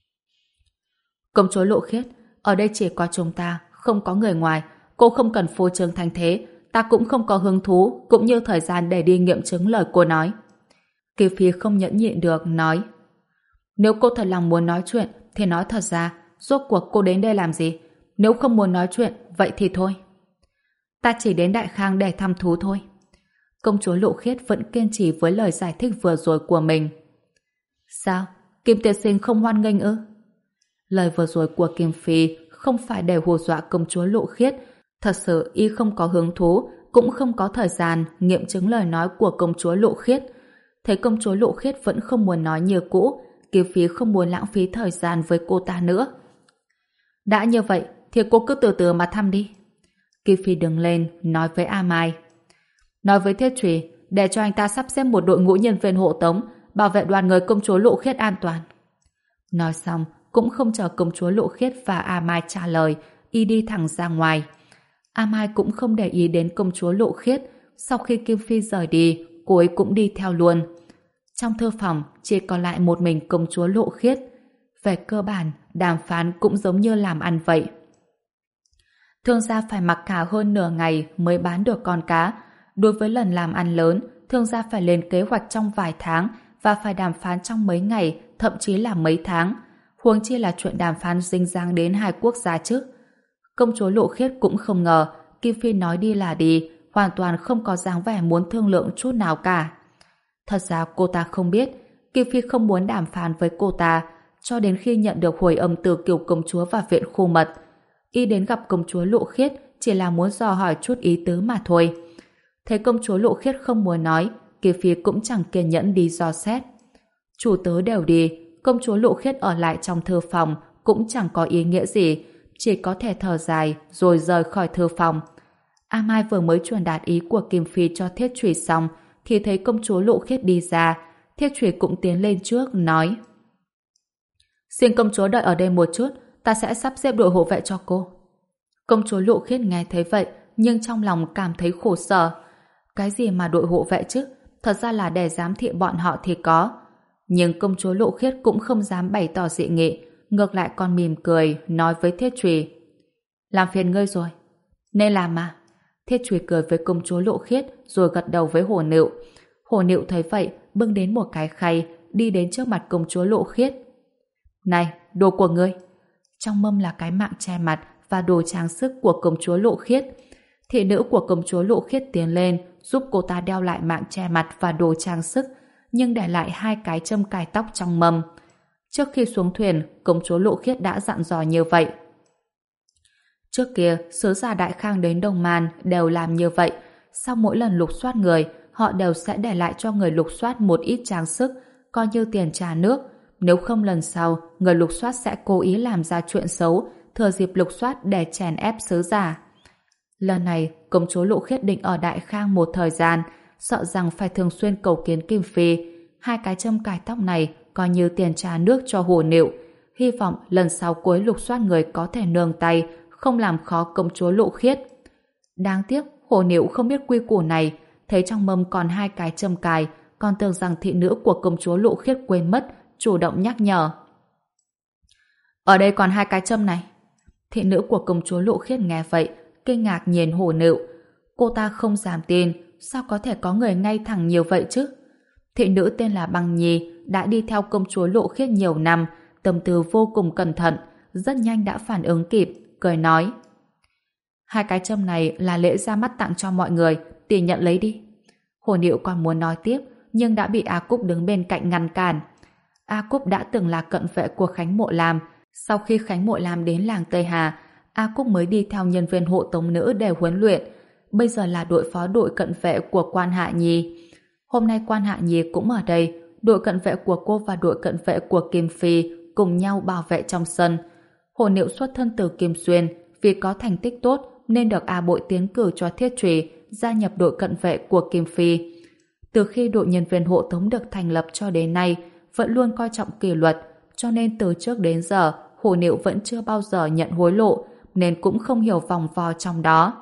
Công chúa Lộ Khiết, ở đây chỉ có chúng ta, không có người ngoài. Cô không cần phô trương thành thế, ta cũng không có hứng thú cũng như thời gian để đi nghiệm chứng lời cô nói. Kim Phi không nhẫn nhịn được, nói. Nếu cô thật lòng muốn nói chuyện thì nói thật ra, rốt cuộc cô đến đây làm gì? Nếu không muốn nói chuyện, vậy thì thôi. Ta chỉ đến Đại Khang để thăm thú thôi. Công chúa Lộ Khiết vẫn kiên trì với lời giải thích vừa rồi của mình. Sao? Kim tiên sinh không hoan nghênh ư? Lời vừa rồi của Kim Phi không phải để hù dọa công chúa Lộ Khiết. Thật sự y không có hứng thú, cũng không có thời gian nghiệm chứng lời nói của công chúa Lộ Khiết. Thấy công chúa Lộ Khiết vẫn không muốn nói như cũ, Kim Phi không muốn lãng phí thời gian với cô ta nữa. Đã như vậy thì cô cứ từ từ mà thăm đi. Kim Phi đứng lên nói với A Mai. Nói với Thiết Trùy để cho anh ta sắp xếp một đội ngũ nhân viên hộ tống bảo vệ đoàn người công chúa Lộ Khiết an toàn. Nói xong cũng không chờ công chúa Lộ Khiết và A Mai trả lời, y đi thẳng ra ngoài. A Mai cũng không để ý đến công chúa Lộ Khiết. Sau khi Kim Phi rời đi, cô ấy cũng đi theo luôn. Trong thư phòng chỉ còn lại một mình công chúa Lộ Khiết. Về cơ bản, đàm phán cũng giống như làm ăn vậy. Thương gia phải mặc cả hơn nửa ngày mới bán được con cá. Đối với lần làm ăn lớn, thương gia phải lên kế hoạch trong vài tháng và phải đàm phán trong mấy ngày, thậm chí là mấy tháng. Huống chi là chuyện đàm phán dính dáng đến hai quốc gia chứ. Công chúa Lộ Khiết cũng không ngờ Kim Phi nói đi là đi, hoàn toàn không có dáng vẻ muốn thương lượng chút nào cả. Thật ra cô ta không biết Kim Phi không muốn đàm phán với cô ta cho đến khi nhận được hồi âm từ Kiều công chúa và viện khu mật. Y đến gặp công chúa Lộ Khiết chỉ là muốn dò hỏi chút ý tứ mà thôi. Thấy công chúa Lộ Khiết không muốn nói, Kim Phi cũng chẳng kiên nhẫn đi dò xét. Chủ tớ đều đi, công chúa Lộ Khiết ở lại trong thư phòng cũng chẳng có ý nghĩa gì, chỉ có thể thở dài rồi rời khỏi thư phòng. A Mai vừa mới truyền đạt ý của Kim Phi cho Thiết Trùy xong thì thấy công chúa Lộ Khiết đi ra. Thiết Trùy cũng tiến lên trước nói: xin công chúa đợi ở đây một chút, ta sẽ sắp xếp đội hộ vệ cho cô. Công chúa Lộ Khiết nghe thấy vậy nhưng trong lòng cảm thấy khổ sở. Cái gì mà đội hộ vệ chứ? Thật ra là để giám thị bọn họ thì có. Nhưng công chúa Lộ Khiết cũng không dám bày tỏ dị nghị, ngược lại còn mỉm cười nói với Thiết Trùy: làm phiền ngươi rồi. Nên làm mà. Thiết Trùy cười với công chúa Lộ Khiết rồi gật đầu với Hồ Nịu. Hồ Nịu thấy vậy bưng đến một cái khay đi đến trước mặt công chúa Lộ Khiết. Này, đồ của ngươi. Trong mâm là cái mạng che mặt và đồ trang sức của công chúa Lộ Khiết. Thị nữ của công chúa Lộ Khiết tiến lên giúp cô ta đeo lại mạng che mặt và đồ trang sức, nhưng để lại hai cái châm cài tóc trong mâm. Trước khi xuống thuyền, công chúa Lộ Khiết đã dặn dò như vậy. Trước kia, sứ giả Đại Khang đến Đông Man đều làm như vậy. Sau mỗi lần lục soát người, họ đều sẽ để lại cho người lục soát một ít trang sức, coi như tiền trà nước. Nếu không lần sau, người lục soát sẽ cố ý làm ra chuyện xấu, thừa dịp lục soát để chèn ép sứ giả. Lần này, công chúa Lộ Khiết định ở Đại Khang một thời gian, sợ rằng phải thường xuyên cầu kiến Kim Phi. Hai cái châm cài tóc này coi như tiền trà nước cho Hồ Nịu. Hy vọng lần sau cuối lục soát người có thể nương tay, không làm khó công chúa Lộ Khiết. Đáng tiếc, Hồ Nịu không biết quy củ này, thấy trong mâm còn hai cái châm cài, còn tưởng rằng thị nữ của công chúa Lộ Khiết quên mất, chủ động nhắc nhở. Ở đây còn hai cái châm này. Thị nữ của công chúa Lộ Khiết nghe vậy, kinh ngạc nhìn Hồ Nịu. Cô ta không dám tin, sao có thể có người ngay thẳng nhiều vậy chứ? Thị nữ tên là Băng Nhi đã đi theo công chúa Lộ Khiết nhiều năm, tâm tư vô cùng cẩn thận, rất nhanh đã phản ứng kịp, cười nói: hai cái châm này là lễ ra mắt tặng cho mọi người, tỷ nhận lấy đi. Hồ Nịu còn muốn nói tiếp, nhưng đã bị A Cúc đứng bên cạnh ngăn cản. A Cúc đã từng là cận vệ của Khánh Mộ Lam. Sau khi Khánh Mộ Lam đến làng Tây Hà, A Cúc mới đi theo nhân viên hộ tống nữ để huấn luyện. Bây giờ là đội phó đội cận vệ của Quan Hạ Nhi. Hôm nay Quan Hạ Nhi cũng ở đây. Đội cận vệ của cô và đội cận vệ của Kim Phi cùng nhau bảo vệ trong sân. Hồ Nịu xuất thân từ Kim Xuyên, vì có thành tích tốt nên được A Bội tiến cử cho Thiết Trùy gia nhập đội cận vệ của Kim Phi. Từ khi đội nhân viên hộ tống được thành lập cho đến nay, vẫn luôn coi trọng kỷ luật, cho nên từ trước đến giờ Hồ Nịu vẫn chưa bao giờ nhận hối lộ, nên cũng không hiểu vòng vo trong đó.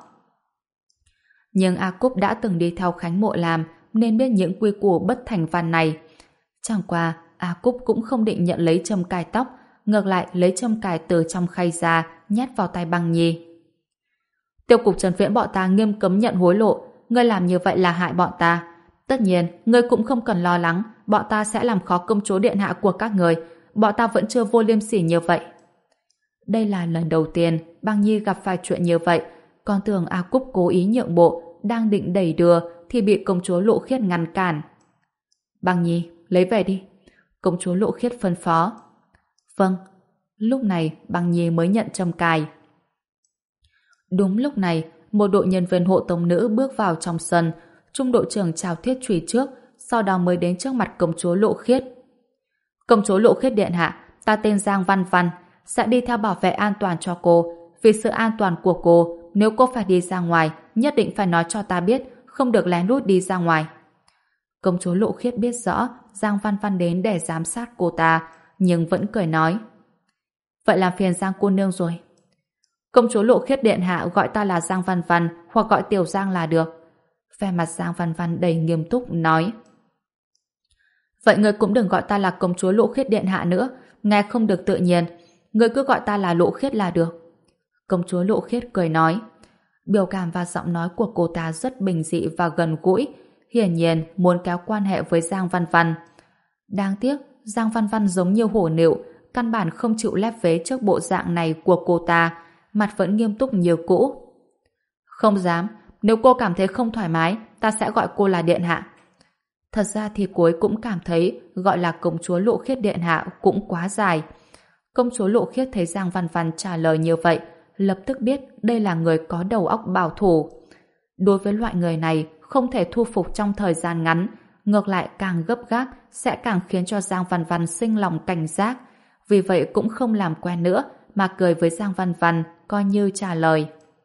Nhưng A Cúc đã từng đi theo Khánh Mộ Lam nên biết những quy củ bất thành văn này. Chẳng qua, A Cúc cũng không định nhận lấy châm cài tóc, ngược lại lấy châm cài từ trong khay ra, nhét vào tay Băng Nhi. Tiêu cục Trần Viễn bọn ta nghiêm cấm nhận hối lộ, ngươi làm như vậy là hại bọn ta. Tất nhiên, ngươi cũng không cần lo lắng, bọn ta sẽ làm khó công chúa điện hạ của các người, bọn ta vẫn chưa vô liêm sỉ như vậy. Đây là lần đầu tiên Băng Nhi gặp phải chuyện như vậy, còn tưởng A Cúc cố ý nhượng bộ, đang định đẩy đưa thì bị công chúa Lộ Khiết ngăn cản. Băng Nhi, lấy về đi. Công chúa Lộ Khiết phân phó. Vâng. Lúc này Băng Nhi mới nhận châm cài. Đúng lúc này, một đội nhân viên hộ tống nữ bước vào trong sân. Trung đội trưởng chào Thiết Trùy trước, sau đó mới đến trước mặt công chúa Lộ Khiết. Công chúa Lộ Khiết điện hạ, ta tên Giang Văn Văn, sẽ đi theo bảo vệ an toàn cho cô. Vì sự an toàn của cô, nếu cô phải đi ra ngoài, nhất định phải nói cho ta biết, không được lén lút đi ra ngoài. Công chúa Lộ Khiết biết rõ Giang Văn Văn đến để giám sát cô ta, nhưng vẫn cười nói: vậy làm phiền Giang cô nương rồi. Công chúa Lộ Khiết điện hạ gọi ta là Giang Văn Văn, hoặc gọi Tiểu Giang là được. Vẻ mặt Giang Văn Văn đầy nghiêm túc nói: vậy ngươi cũng đừng gọi ta là công chúa Lộ Khiết điện hạ nữa, nghe không được tự nhiên. Ngươi cứ gọi ta là Lộ Khiết là được. Công chúa Lộ Khiết cười nói. Biểu cảm và giọng nói của cô ta rất bình dị và gần gũi, hiển nhiên muốn kéo quan hệ với Giang Văn Văn. Đáng tiếc, Giang Văn Văn giống như hổ nịu, căn bản không chịu lép vế trước bộ dạng này của cô ta, mặt vẫn nghiêm túc như cũ. Không dám, nếu cô cảm thấy không thoải mái, ta sẽ gọi cô là điện hạ. Thật ra thì cô ấy cũng cảm thấy gọi là công chúa Lộ Khiết điện hạ cũng quá dài. Công chúa Lộ Khiết thấy Giang Văn Văn trả lời như vậy, lập tức biết đây là người có đầu óc bảo thủ. Đối với loại người này, không thể thu phục trong thời gian ngắn, ngược lại càng gấp gáp sẽ càng khiến cho Giang Văn Văn sinh lòng cảnh giác. Vì vậy cũng không làm quen nữa, mà cười với Giang Văn Văn, coi như trả lời.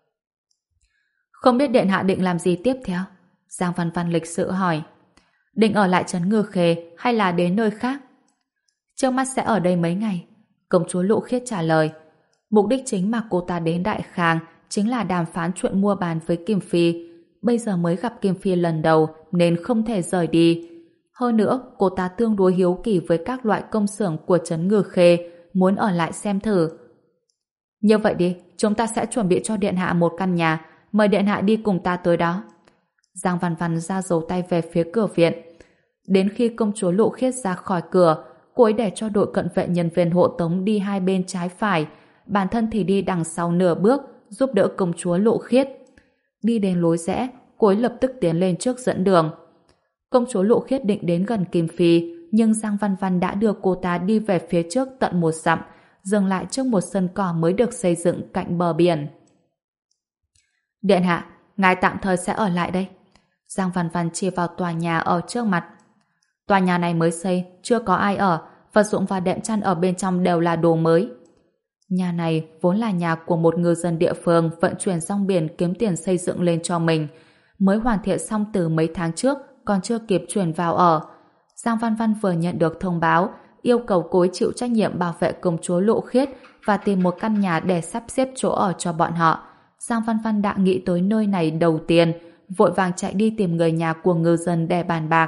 Không biết điện hạ định làm gì tiếp theo? Giang Văn Văn lịch sự hỏi. Định ở lại trấn Ngư Khê hay là đến nơi khác? Trước mắt sẽ ở đây mấy ngày. Công chúa Lộ Khiết trả lời. Mục đích chính mà cô ta đến Đại Khang chính là đàm phán chuyện mua bán với Kim Phi. Bây giờ mới gặp Kim Phi lần đầu nên không thể rời đi. Hơn nữa, cô ta tương đối hiếu kỳ với các loại công xưởng của trấn Ngư Khê, muốn ở lại xem thử. Như vậy đi, chúng ta sẽ chuẩn bị cho điện hạ một căn nhà, mời điện hạ đi cùng ta tới đó. Giang Văn Văn ra dấu tay về phía cửa viện. Đến khi công chúa Lộ Khiết ra khỏi cửa, cô ấy để cho đội cận vệ nhân viên hộ tống đi hai bên trái phải, bản thân thì đi đằng sau nửa bước, giúp đỡ công chúa Lộ Khiết. Đi đến lối rẽ, cô ấy lập tức tiến lên trước dẫn đường. Công chúa Lộ Khiết định đến gần Kim Phi, nhưng Giang Văn Văn đã đưa cô ta đi về phía trước tận một dặm, dừng lại trước một sân cỏ mới được xây dựng cạnh bờ biển. Điện hạ, ngài tạm thời sẽ ở lại đây. Giang Văn Văn chỉ vào tòa nhà ở trước mặt. Tòa nhà này mới xây, chưa có ai ở, vật dụng và đệm chăn ở bên trong đều là đồ mới. Nhà này vốn là nhà của một ngư dân địa phương vận chuyển rong biển kiếm tiền xây dựng lên cho mình, mới hoàn thiện xong từ mấy tháng trước, còn chưa kịp chuyển vào ở. Giang Văn Văn vừa nhận được thông báo, yêu cầu cô ấy chịu trách nhiệm bảo vệ công chúa Lộ Khiết và tìm một căn nhà để sắp xếp chỗ ở cho bọn họ. Giang Văn Văn đã nghĩ tới nơi này đầu tiên, vội vàng chạy đi tìm người nhà của ngư dân để bàn bạc.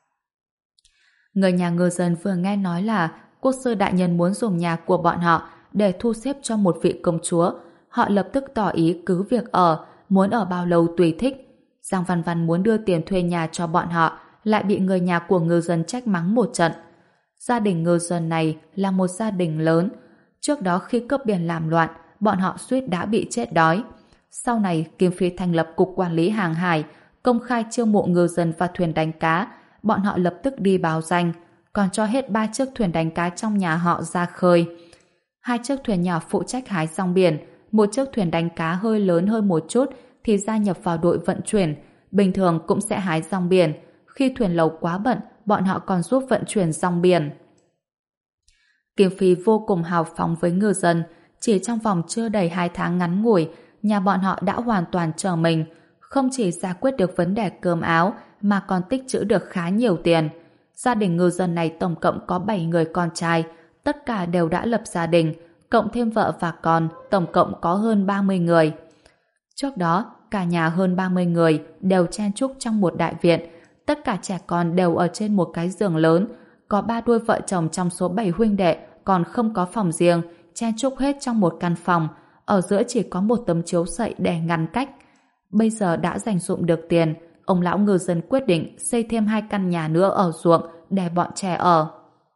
Người nhà ngư dân vừa nghe nói là quốc sư đại nhân muốn dùng nhà của bọn họ để thu xếp cho một vị công chúa, họ lập tức tỏ ý cứ việc ở, muốn ở bao lâu tùy thích. Giang Văn Văn muốn đưa tiền thuê nhà cho bọn họ, lại bị người nhà của ngư dân trách mắng một trận. Gia đình ngư dân này là một gia đình lớn. Trước đó khi cướp biển làm loạn, bọn họ suýt đã bị chết đói. Sau này, Kim Phi thành lập cục quản lý hàng hải, công khai chiêu mộ ngư dân và thuyền đánh cá. Bọn họ lập tức đi báo danh, còn cho hết ba chiếc thuyền đánh cá trong nhà họ ra khơi. Hai chiếc thuyền nhỏ phụ trách hái rong biển, một chiếc thuyền đánh cá hơi lớn hơn một chút thì gia nhập vào đội vận chuyển, bình thường cũng sẽ hái rong biển. Khi thuyền lầu quá bận, bọn họ còn giúp vận chuyển rong biển. Kim Phi vô cùng hào phóng với ngư dân, chỉ trong vòng chưa đầy hai tháng ngắn ngủi, nhà bọn họ đã hoàn toàn trở mình, không chỉ giải quyết được vấn đề cơm áo mà còn tích trữ được khá nhiều tiền. Gia đình ngư dân này tổng cộng có bảy người con trai, tất cả đều đã lập gia đình, cộng thêm vợ và con, tổng cộng có hơn ba mươi người. Trước đó, cả nhà hơn ba mươi người đều chen chúc trong một đại viện, tất cả trẻ con đều ở trên một cái giường lớn, có ba đôi vợ chồng trong số bảy huynh đệ còn không có phòng riêng, chen chúc hết trong một căn phòng, ở giữa chỉ có một tấm chiếu sậy để ngăn cách. Bây giờ đã dành dụm được tiền, ông lão ngư dân quyết định xây thêm hai căn nhà nữa ở ruộng để bọn trẻ ở.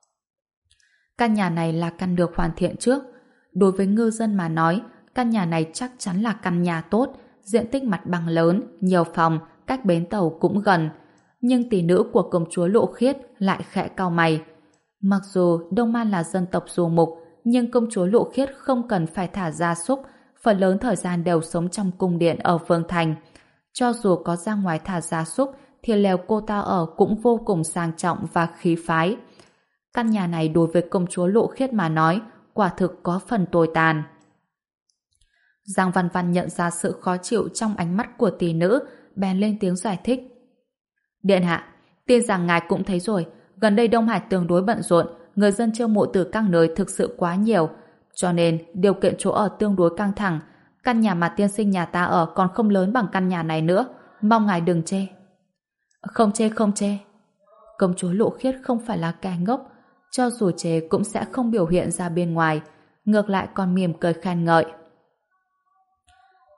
Căn nhà này là căn được hoàn thiện trước. Đối với ngư dân mà nói, căn nhà này chắc chắn là căn nhà tốt, diện tích mặt bằng lớn, nhiều phòng, cách bến tàu cũng gần. Nhưng tỷ nữ của công chúa Lộ Khiết lại khẽ cau mày. Mặc dù Đông Man là dân tộc du mục, nhưng công chúa Lộ Khiết không cần phải thả gia súc, phần lớn thời gian đều sống trong cung điện ở Vương Thành. Cho dù có ra ngoài thả gia súc, thì lều cô ta ở cũng vô cùng sang trọng và khí phái. Căn nhà này đối với công chúa Lộ Khiết mà nói, quả thực có phần tồi tàn. Giang Văn Văn nhận ra sự khó chịu trong ánh mắt của tỷ nữ, bèn lên tiếng giải thích. Điện hạ, tin rằng ngài cũng thấy rồi, gần đây Đông Hải tương đối bận rộn, người dân chiêu mộ từ các nơi thực sự quá nhiều, cho nên điều kiện chỗ ở tương đối căng thẳng. Căn nhà mà tiên sinh nhà ta ở còn không lớn bằng căn nhà này nữa, mong ngài đừng chê. Không chê không chê. Công chúa Lộ Khiết không phải là kẻ ngốc, cho dù chê cũng sẽ không biểu hiện ra bên ngoài, ngược lại còn mỉm cười khen ngợi.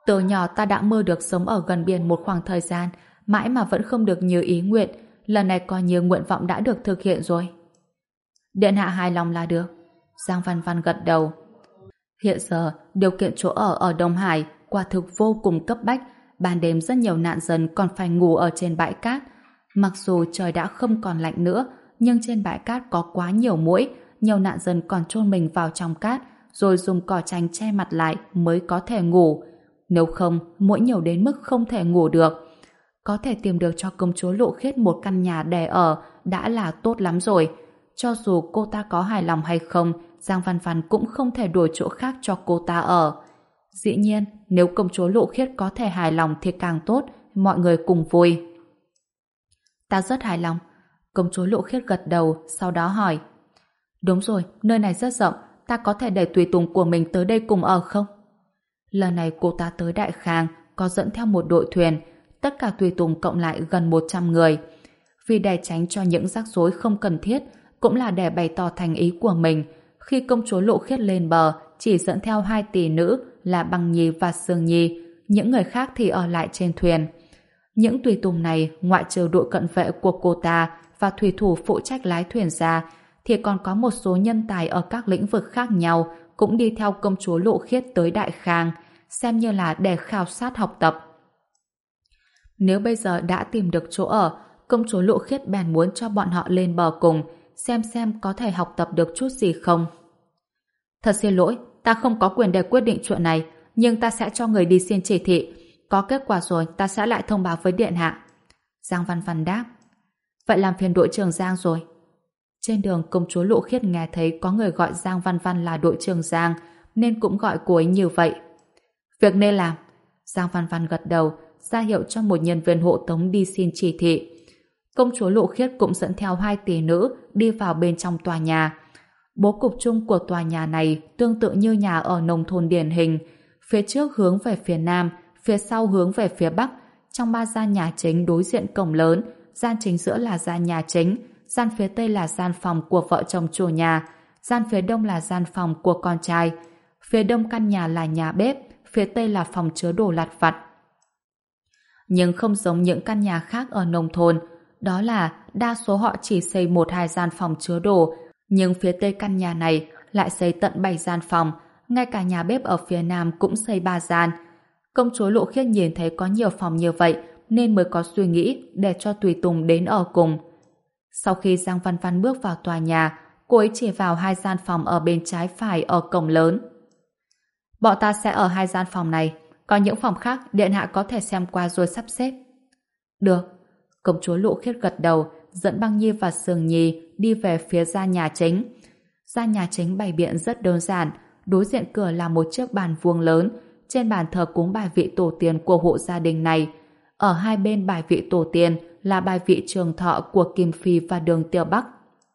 Từ nhỏ ta đã mơ được sống ở gần biển một khoảng thời gian, mãi mà vẫn không được như ý nguyện. Lần này coi như nguyện vọng đã được thực hiện rồi. Điện hạ hài lòng là được. Giang Văn Văn gật đầu. Hiện giờ, điều kiện chỗ ở ở Đông Hải quả thực vô cùng cấp bách. Ban đêm rất nhiều nạn dân còn phải ngủ ở trên bãi cát. Mặc dù trời đã không còn lạnh nữa, nhưng trên bãi cát có quá nhiều muỗi, nhiều nạn dân còn chôn mình vào trong cát, rồi dùng cỏ tranh che mặt lại mới có thể ngủ. Nếu không, muỗi nhiều đến mức không thể ngủ được. Có thể tìm được cho công chúa Lộ Khiết một căn nhà để ở đã là tốt lắm rồi. Cho dù cô ta có hài lòng hay không, Giang Văn Văn cũng không thể đổi chỗ khác cho cô ta ở. Dĩ nhiên, nếu công chúa Lộ Khiết có thể hài lòng thì càng tốt, mọi người cùng vui. Ta rất hài lòng. Công chúa Lộ Khiết gật đầu, sau đó hỏi. Đúng rồi, nơi này rất rộng, ta có thể để tùy tùng của mình tới đây cùng ở không? Lần này cô ta tới Đại Khang, có dẫn theo một đội thuyền, tất cả tùy tùng cộng lại gần một trăm người. Vì để tránh cho những rắc rối không cần thiết, cũng là để bày tỏ thành ý của mình, khi công chúa Lộ Khiết lên bờ, chỉ dẫn theo hai tỷ nữ là Băng Nhi và Sương Nhi, những người khác thì ở lại trên thuyền. Những tùy tùng này, ngoại trừ đội cận vệ của cô ta và thủy thủ phụ trách lái thuyền ra, thì còn có một số nhân tài ở các lĩnh vực khác nhau cũng đi theo công chúa Lộ Khiết tới Đại Khang, xem như là để khảo sát học tập. Nếu bây giờ đã tìm được chỗ ở, công chúa Lộ Khiết bèn muốn cho bọn họ lên bờ cùng, xem xem có thể học tập được chút gì không. Thật xin lỗi, ta không có quyền để quyết định chuyện này, nhưng ta sẽ cho người đi xin chỉ thị. Có kết quả rồi, ta sẽ lại thông báo với điện hạ. Giang Văn Văn đáp. Vậy làm phiền đội trưởng Giang rồi. Trên đường, công chúa Lộ Khiết nghe thấy có người gọi Giang Văn Văn là đội trưởng Giang, nên cũng gọi cô ấy như vậy. Việc nên làm. Giang Văn Văn gật đầu, ra hiệu cho một nhân viên hộ tống đi xin chỉ thị. Công chúa Lộ Khiết cũng dẫn theo hai tỷ nữ đi vào bên trong tòa nhà. Bố cục chung của tòa nhà này tương tự như nhà ở nông thôn điển hình. Phía trước hướng về phía nam, phía sau hướng về phía bắc. Trong ba gian nhà chính đối diện cổng lớn, gian chính giữa là gian nhà chính, gian phía tây là gian phòng của vợ chồng chủ nhà, gian phía đông là gian phòng của con trai. Phía đông căn nhà là nhà bếp, phía tây là phòng chứa đồ lặt vặt. Nhưng không giống những căn nhà khác ở nông thôn, đó là đa số họ chỉ xây một hai gian phòng chứa đồ, nhưng phía tây căn nhà này lại xây tận bảy gian phòng, ngay cả nhà bếp ở phía nam cũng xây ba gian. Công chúa Lộ Khiết nhìn thấy có nhiều phòng như vậy nên mới có suy nghĩ để cho tùy tùng đến ở cùng. Sau khi Giang Văn Văn bước vào tòa nhà, cô ấy chỉ vào hai gian phòng ở bên trái phải ở cổng lớn. Bọn ta sẽ ở hai gian phòng này, còn những phòng khác điện hạ có thể xem qua rồi sắp xếp. Được. Công chúa Lộ Khiết gật đầu, dẫn Băng Nhi và Sương Nhi đi về phía gian nhà chính. Gian nhà chính bày biện rất đơn giản, đối diện cửa là một chiếc bàn vuông lớn, trên bàn thờ cúng bài vị tổ tiên của hộ gia đình này. Ở hai bên bài vị tổ tiên là bài vị trường thọ của Kim Phi và Đường Tiêu Bắc.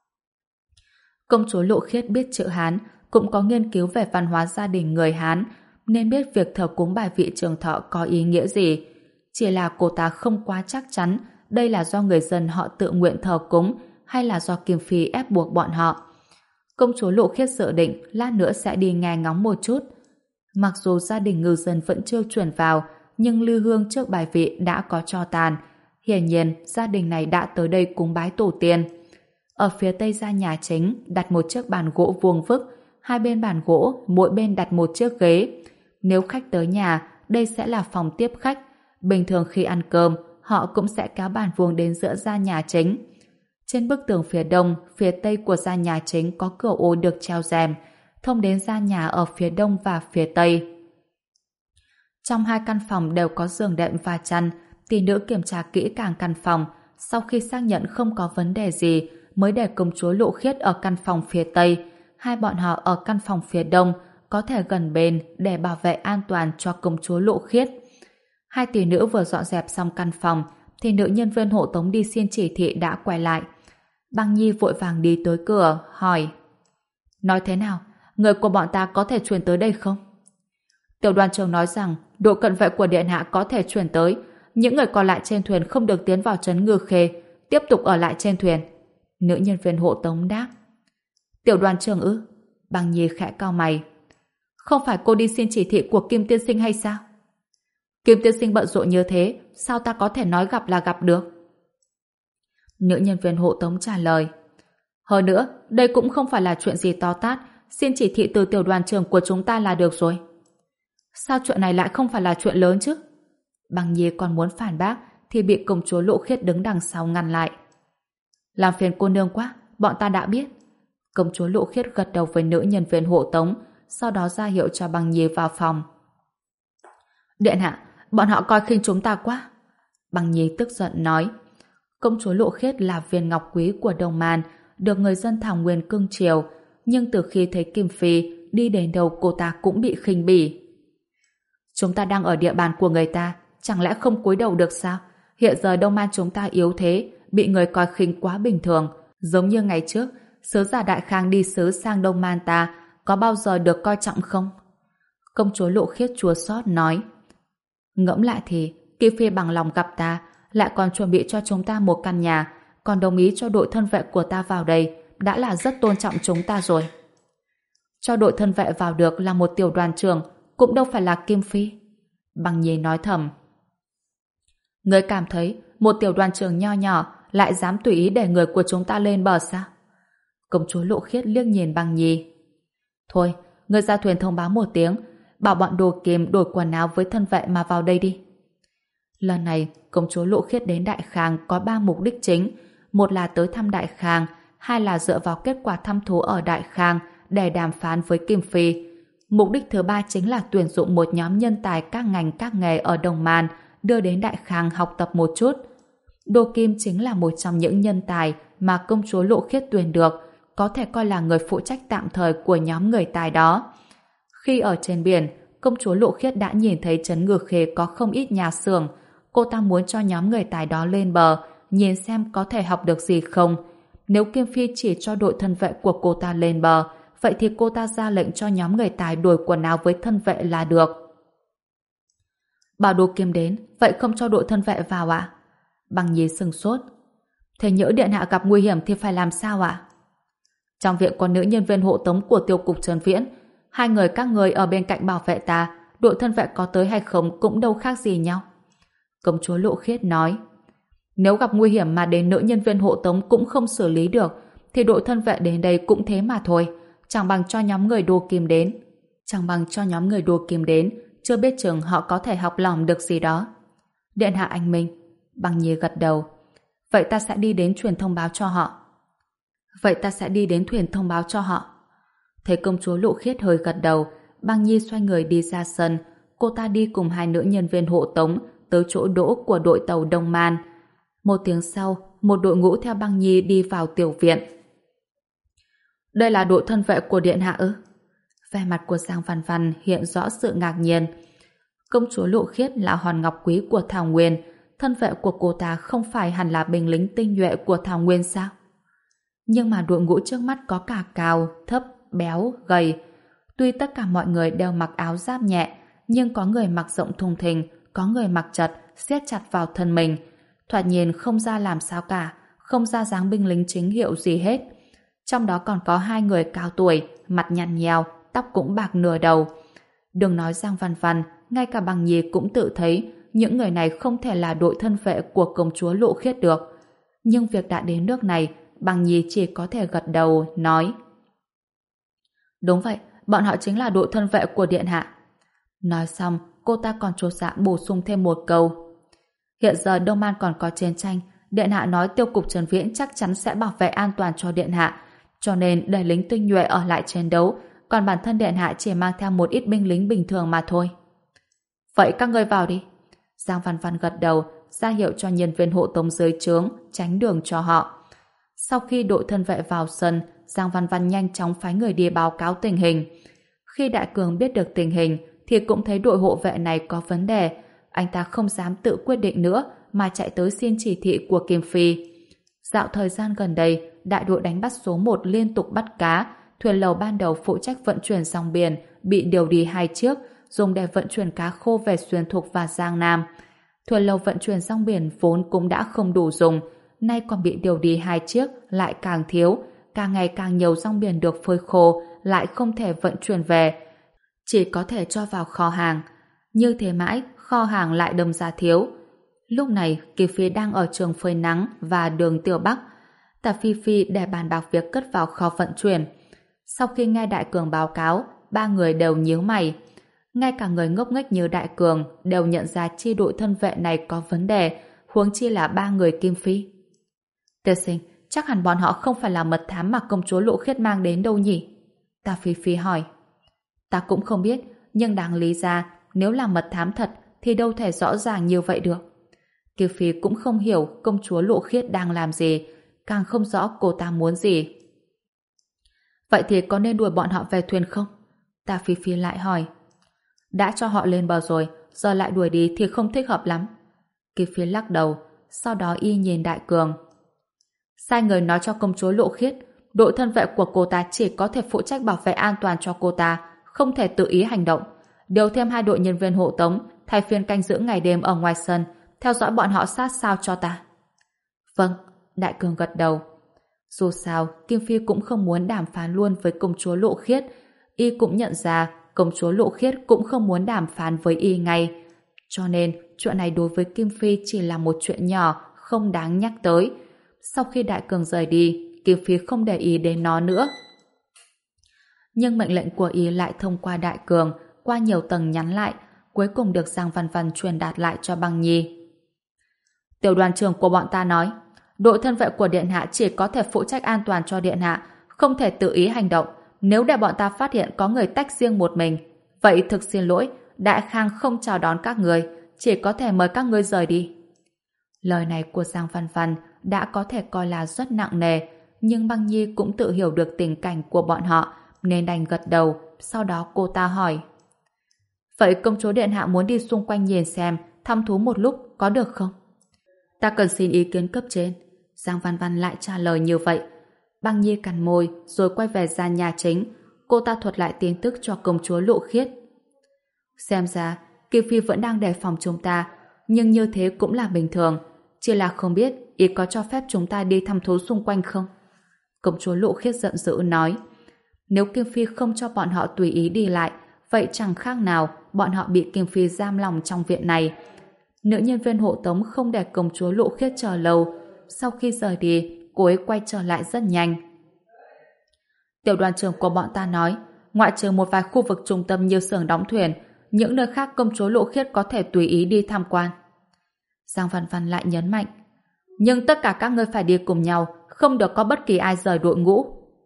Công chúa Lộ Khiết biết chữ Hán, cũng có nghiên cứu về văn hóa gia đình người Hán, nên biết việc thờ cúng bài vị trường thọ có ý nghĩa gì. Chỉ là cô ta không quá chắc chắn đây là do người dân họ tự nguyện thờ cúng hay là do Kim Phi ép buộc bọn họ. Công chúa Lộ Khiết dự định lát nữa sẽ đi nghe ngóng một chút. Mặc dù gia đình ngư dân vẫn chưa chuyển vào, nhưng lư hương trước bài vị đã có tro tàn. Hiển nhiên, gia đình này đã tới đây cúng bái tổ tiên. Ở phía tây gian nhà chính đặt một chiếc bàn gỗ vuông vức, hai bên bàn gỗ, mỗi bên đặt một chiếc ghế. Nếu khách tới nhà, đây sẽ là phòng tiếp khách. Bình thường khi ăn cơm, họ cũng sẽ kéo bàn vuông đến giữa gian nhà chính. Trên bức tường phía đông, phía tây của gian nhà chính có cửa ô được treo rèm, thông đến gian nhà ở phía đông và phía tây. Trong hai căn phòng đều có giường đệm và chăn, tỷ nữ kiểm tra kỹ càng căn phòng, sau khi xác nhận không có vấn đề gì, mới để công chúa Lộ Khiết ở căn phòng phía tây, hai bọn họ ở căn phòng phía đông, có thể gần bên để bảo vệ an toàn cho công chúa Lộ Khiết. Hai tỷ nữ vừa dọn dẹp xong căn phòng, thì nữ nhân viên hộ tống đi xin chỉ thị đã quay lại. Băng Nhi vội vàng đi tới cửa, hỏi: Nói thế nào? Người của bọn ta có thể chuyển tới đây không? Tiểu đoàn trưởng nói rằng đội cận vệ của điện hạ có thể chuyển tới, những người còn lại trên thuyền không được tiến vào trấn Ngư Khê, tiếp tục ở lại trên thuyền. Nữ nhân viên hộ tống đáp. Tiểu đoàn trưởng ư? Băng Nhi khẽ cau mày. Không phải cô đi xin chỉ thị của Kim tiên sinh hay sao? Kim tiên sinh bận rộn như thế, sao ta có thể nói gặp là gặp được? Nữ nhân viên hộ tống trả lời. Hơn nữa, đây cũng không phải là chuyện gì to tát, xin chỉ thị từ tiểu đoàn trưởng của chúng ta là được rồi. Sao chuyện này lại không phải là chuyện lớn chứ? Băng Nhi còn muốn phản bác thì bị công chúa Lộ Khiết đứng đằng sau ngăn lại. Làm phiền cô nương quá, bọn ta đã biết. Công chúa Lộ Khiết gật đầu với nữ nhân viên hộ tống, sau đó ra hiệu cho Băng Nhi vào phòng. Điện hạ, bọn họ coi khinh chúng ta quá. Băng Nhi tức giận nói. Công chúa Lộ Khiết là viên ngọc quý của Đông Man, được người dân Thảo Nguyên cưng chiều, nhưng từ khi thấy Kim Phi đi đến đâu cô ta cũng bị khinh bỉ. Chúng ta đang ở địa bàn của người ta, chẳng lẽ không cúi đầu được sao? Hiện giờ Đông Man chúng ta yếu thế, bị người coi khinh quá bình thường, giống như ngày trước, sứ giả Đại Khang đi sứ sang Đông Man ta, có bao giờ được coi trọng không? Công chúa Lộ Khiết chua xót nói. Ngẫm lại thì, Kim Phi bằng lòng gặp ta, lại còn chuẩn bị cho chúng ta một căn nhà, còn đồng ý cho đội thân vệ của ta vào đây, đã là rất tôn trọng chúng ta rồi. Cho đội thân vệ vào được là một tiểu đoàn trưởng, cũng đâu phải là Kim Phi. Băng Nhi nói thầm. Ngươi cảm thấy một tiểu đoàn trưởng nho nhỏ lại dám tùy ý để người của chúng ta lên bờ sao? Công chúa Lộ Khiết liếc nhìn Băng Nhi. Thôi, ngươi ra thuyền thông báo một tiếng, bảo bọn đồ kiềm đổi quần áo với thân vệ mà vào đây đi. Lần này, công chúa Lộ Khiết đến Đại Khang có ba mục đích chính. Một là tới thăm Đại Khang, hai là dựa vào kết quả thăm thú ở Đại Khang để đàm phán với Kim Phi. Mục đích thứ ba chính là tuyển dụng một nhóm nhân tài các ngành các nghề ở Đông Man đưa đến Đại Khang học tập một chút. Đô Kim chính là một trong những nhân tài mà công chúa Lộ Khiết tuyển được, có thể coi là người phụ trách tạm thời của nhóm người tài đó. Khi ở trên biển, công chúa Lộ Khiết đã nhìn thấy trấn Ngư Khê có không ít nhà xưởng. Cô ta muốn cho nhóm người tài đó lên bờ, nhìn xem có thể học được gì không. Nếu Kim Phi chỉ cho đội thân vệ của cô ta lên bờ, vậy thì cô ta ra lệnh cho nhóm người tài đổi quần áo với thân vệ là được. Bảo Đô Kim đến, vậy không cho đội thân vệ vào ạ? À? Băng Nhi sừng sốt. Thế nhỡ điện hạ gặp nguy hiểm thì phải làm sao ạ? À? Trong viện có nữ nhân viên hộ tống của tiêu cục Trần Viễn, hai người các người ở bên cạnh bảo vệ ta, đội thân vệ có tới hay không cũng đâu khác gì nhau. Công chúa Lộ Khiết nói. Nếu gặp nguy hiểm mà đến nữ nhân viên hộ tống cũng không xử lý được, thì đội thân vệ đến đây cũng thế mà thôi. Chẳng bằng cho nhóm người Đô Kim đến. Chẳng bằng cho nhóm người Đô Kim đến, chưa biết chừng họ có thể học lỏm được gì đó. Điện hạ anh Minh. Băng Nhi gật đầu. Vậy ta sẽ đi đến truyền thông báo cho họ. Vậy ta sẽ đi đến thuyền thông báo cho họ. Thấy công chúa Lộ Khiết hơi gật đầu, Băng Nhi xoay người đi ra sân. Cô ta đi cùng hai nữ nhân viên hộ tống tới chỗ đỗ của đội tàu Đông Man. Một tiếng sau, một đội ngũ theo Băng Nhi đi vào tiểu viện. Đây là đội thân vệ của điện hạ ư? Vẻ mặt của Giang Văn Văn hiện rõ sự ngạc nhiên. Công chúa Lộ Khiết là hòn ngọc quý của Thảo Nguyên, thân vệ của cô ta không phải hẳn là binh lính tinh nhuệ của Thảo Nguyên sao? Nhưng mà đội ngũ trước mắt có cả cao, thấp, béo, gầy. Tuy tất cả mọi người đều mặc áo giáp nhẹ, nhưng có người mặc rộng thùng thình, có người mặc chật, siết chặt vào thân mình. Thoạt nhìn không ra làm sao cả, không ra dáng binh lính chính hiệu gì hết. Trong đó còn có hai người cao tuổi, mặt nhăn nheo, tóc cũng bạc nửa đầu. Đừng nói Giang Văn Văn, ngay cả Băng Nhi cũng tự thấy những người này không thể là đội thân vệ của công chúa Lộ Khiết được. Nhưng việc đã đến nước này, Băng Nhi chỉ có thể gật đầu, nói. Đúng vậy, bọn họ chính là đội thân vệ của điện hạ. Nói xong, cô ta còn chột dạ bổ sung thêm một câu. Hiện giờ Đông Man còn có chiến tranh, điện hạ nói tiêu cục Trần Viễn chắc chắn sẽ bảo vệ an toàn cho điện hạ, cho nên để lính tinh nhuệ ở lại chiến đấu, còn bản thân điện hạ chỉ mang theo một ít binh lính bình thường mà thôi. Vậy các ngươi vào đi. Giang Văn Văn gật đầu, ra hiệu cho nhân viên hộ tống dưới trướng tránh đường cho họ. Sau khi đội thân vệ vào sân, Giang Văn Văn nhanh chóng phái người đi báo cáo tình hình. Khi Đại Cường biết được tình hình thì cũng thấy đội hộ vệ này có vấn đề. Anh ta không dám tự quyết định nữa mà chạy tới xin chỉ thị của Kim Phi. Dạo thời gian gần đây, đại đội đánh bắt số một liên tục bắt cá. Thuyền lầu ban đầu phụ trách vận chuyển dòng biển bị điều đi hai chiếc, dùng để vận chuyển cá khô về Xuyên Thục và Giang Nam. Thuyền lầu vận chuyển rong biển vốn cũng đã không đủ dùng, nay còn bị điều đi hai chiếc lại càng thiếu, càng ngày càng nhiều rong biển được phơi khô lại không thể vận chuyển về, chỉ có thể cho vào kho hàng. Như thế mãi kho hàng lại đâm ra thiếu. Lúc này, Kim Phi đang ở trường phơi nắng và đường Tiểu Bắc. Tạ Phi Phi để bàn bạc việc cất vào kho vận chuyển. Sau khi nghe Đại Cường báo cáo, ba người đều nhíu mày. Ngay cả người ngốc nghếch như Đại Cường đều nhận ra chi đội thân vệ này có vấn đề, huống chi là ba người Kim Phi. Tiên sinh, chắc hẳn bọn họ không phải là mật thám mà công chúa Lộ Khiết mang đến đâu nhỉ? Tạ Phi Phi hỏi. Ta cũng không biết, nhưng đáng lý ra, nếu là mật thám thật thì đâu thể rõ ràng như vậy được. Kim Phi cũng không hiểu công chúa Lộ Khiết đang làm gì, càng không rõ cô ta muốn gì. Vậy thì có nên đuổi bọn họ về thuyền không? Tạ Phi Phi lại hỏi. Đã cho họ lên bờ rồi, giờ lại đuổi đi thì không thích hợp lắm. Kim Phi lắc đầu, sau đó y nhìn Đại Cường. Sai người nói cho công chúa Lộ Khiết, đội thân vệ của cô ta chỉ có thể phụ trách bảo vệ an toàn cho cô ta, không thể tự ý hành động. Điều thêm hai đội nhân viên hộ tống, thay phiên canh giữ ngày đêm ở ngoài sân, theo dõi bọn họ sát sao cho ta. Vâng, Đại Cường gật đầu. Dù sao, Kim Phi cũng không muốn đàm phán luôn với công chúa Lộ Khiết. Y cũng nhận ra công chúa Lộ Khiết cũng không muốn đàm phán với y ngay. Cho nên, chuyện này đối với Kim Phi chỉ là một chuyện nhỏ, không đáng nhắc tới. Sau khi Đại Cường rời đi, Kim Phi không để ý đến nó nữa. Nhưng mệnh lệnh của y lại thông qua Đại Cường, qua nhiều tầng nhắn lại, cuối cùng được Giang Văn Văn truyền đạt lại cho Băng Nhi. Tiểu đoàn trưởng của bọn ta nói, đội thân vệ của Điện Hạ chỉ có thể phụ trách an toàn cho Điện Hạ, không thể tự ý hành động. Nếu để bọn ta phát hiện có người tách riêng một mình, vậy thực xin lỗi, Đại Khang không chào đón các người, chỉ có thể mời các ngươi rời đi. Lời này của Giang Văn Văn đã có thể coi là rất nặng nề, nhưng Băng Nhi cũng tự hiểu được tình cảnh của bọn họ, nên đành gật đầu. Sau đó cô ta hỏi, vậy công chúa Điện Hạ muốn đi xung quanh nhìn xem, thăm thú một lúc có được không? Ta cần xin ý kiến cấp trên. Giang Văn Văn lại trả lời như vậy. Băng Nhi cắn môi rồi quay về gian nhà chính. Cô ta thuật lại tin tức cho công chúa Lộ Khiết. Xem ra Kim Phi vẫn đang đề phòng chúng ta, nhưng như thế cũng là bình thường. Chỉ là không biết ý có cho phép chúng ta đi thăm thú xung quanh không? Công chúa Lộ Khiết giận dữ nói, nếu Kim Phi không cho bọn họ tùy ý đi lại, vậy chẳng khác nào bọn họ bị Kim Phi giam lòng trong viện này. Nữ nhân viên hộ tống không để công chúa Lộ Khiết chờ lâu. Sau khi rời đi, cô ấy quay trở lại rất nhanh. Tiểu đoàn trưởng của bọn ta nói, ngoại trừ một vài khu vực trung tâm như xưởng đóng thuyền, những nơi khác công chúa Lộ Khiết có thể tùy ý đi tham quan. Giang Văn Văn lại nhấn mạnh, nhưng tất cả các ngươi phải đi cùng nhau, không được có bất kỳ ai rời đội ngũ.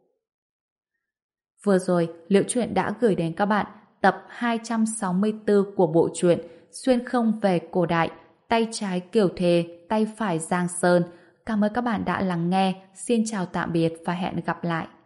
Vừa rồi, Liễu Chuyện đã gửi đến các bạn tập hai trăm sáu mươi tư của bộ truyện Xuyên không về cổ đại, tay trái Kiều Thề, tay phải Giang Sơn. Cảm ơn các bạn đã lắng nghe. Xin chào tạm biệt và hẹn gặp lại.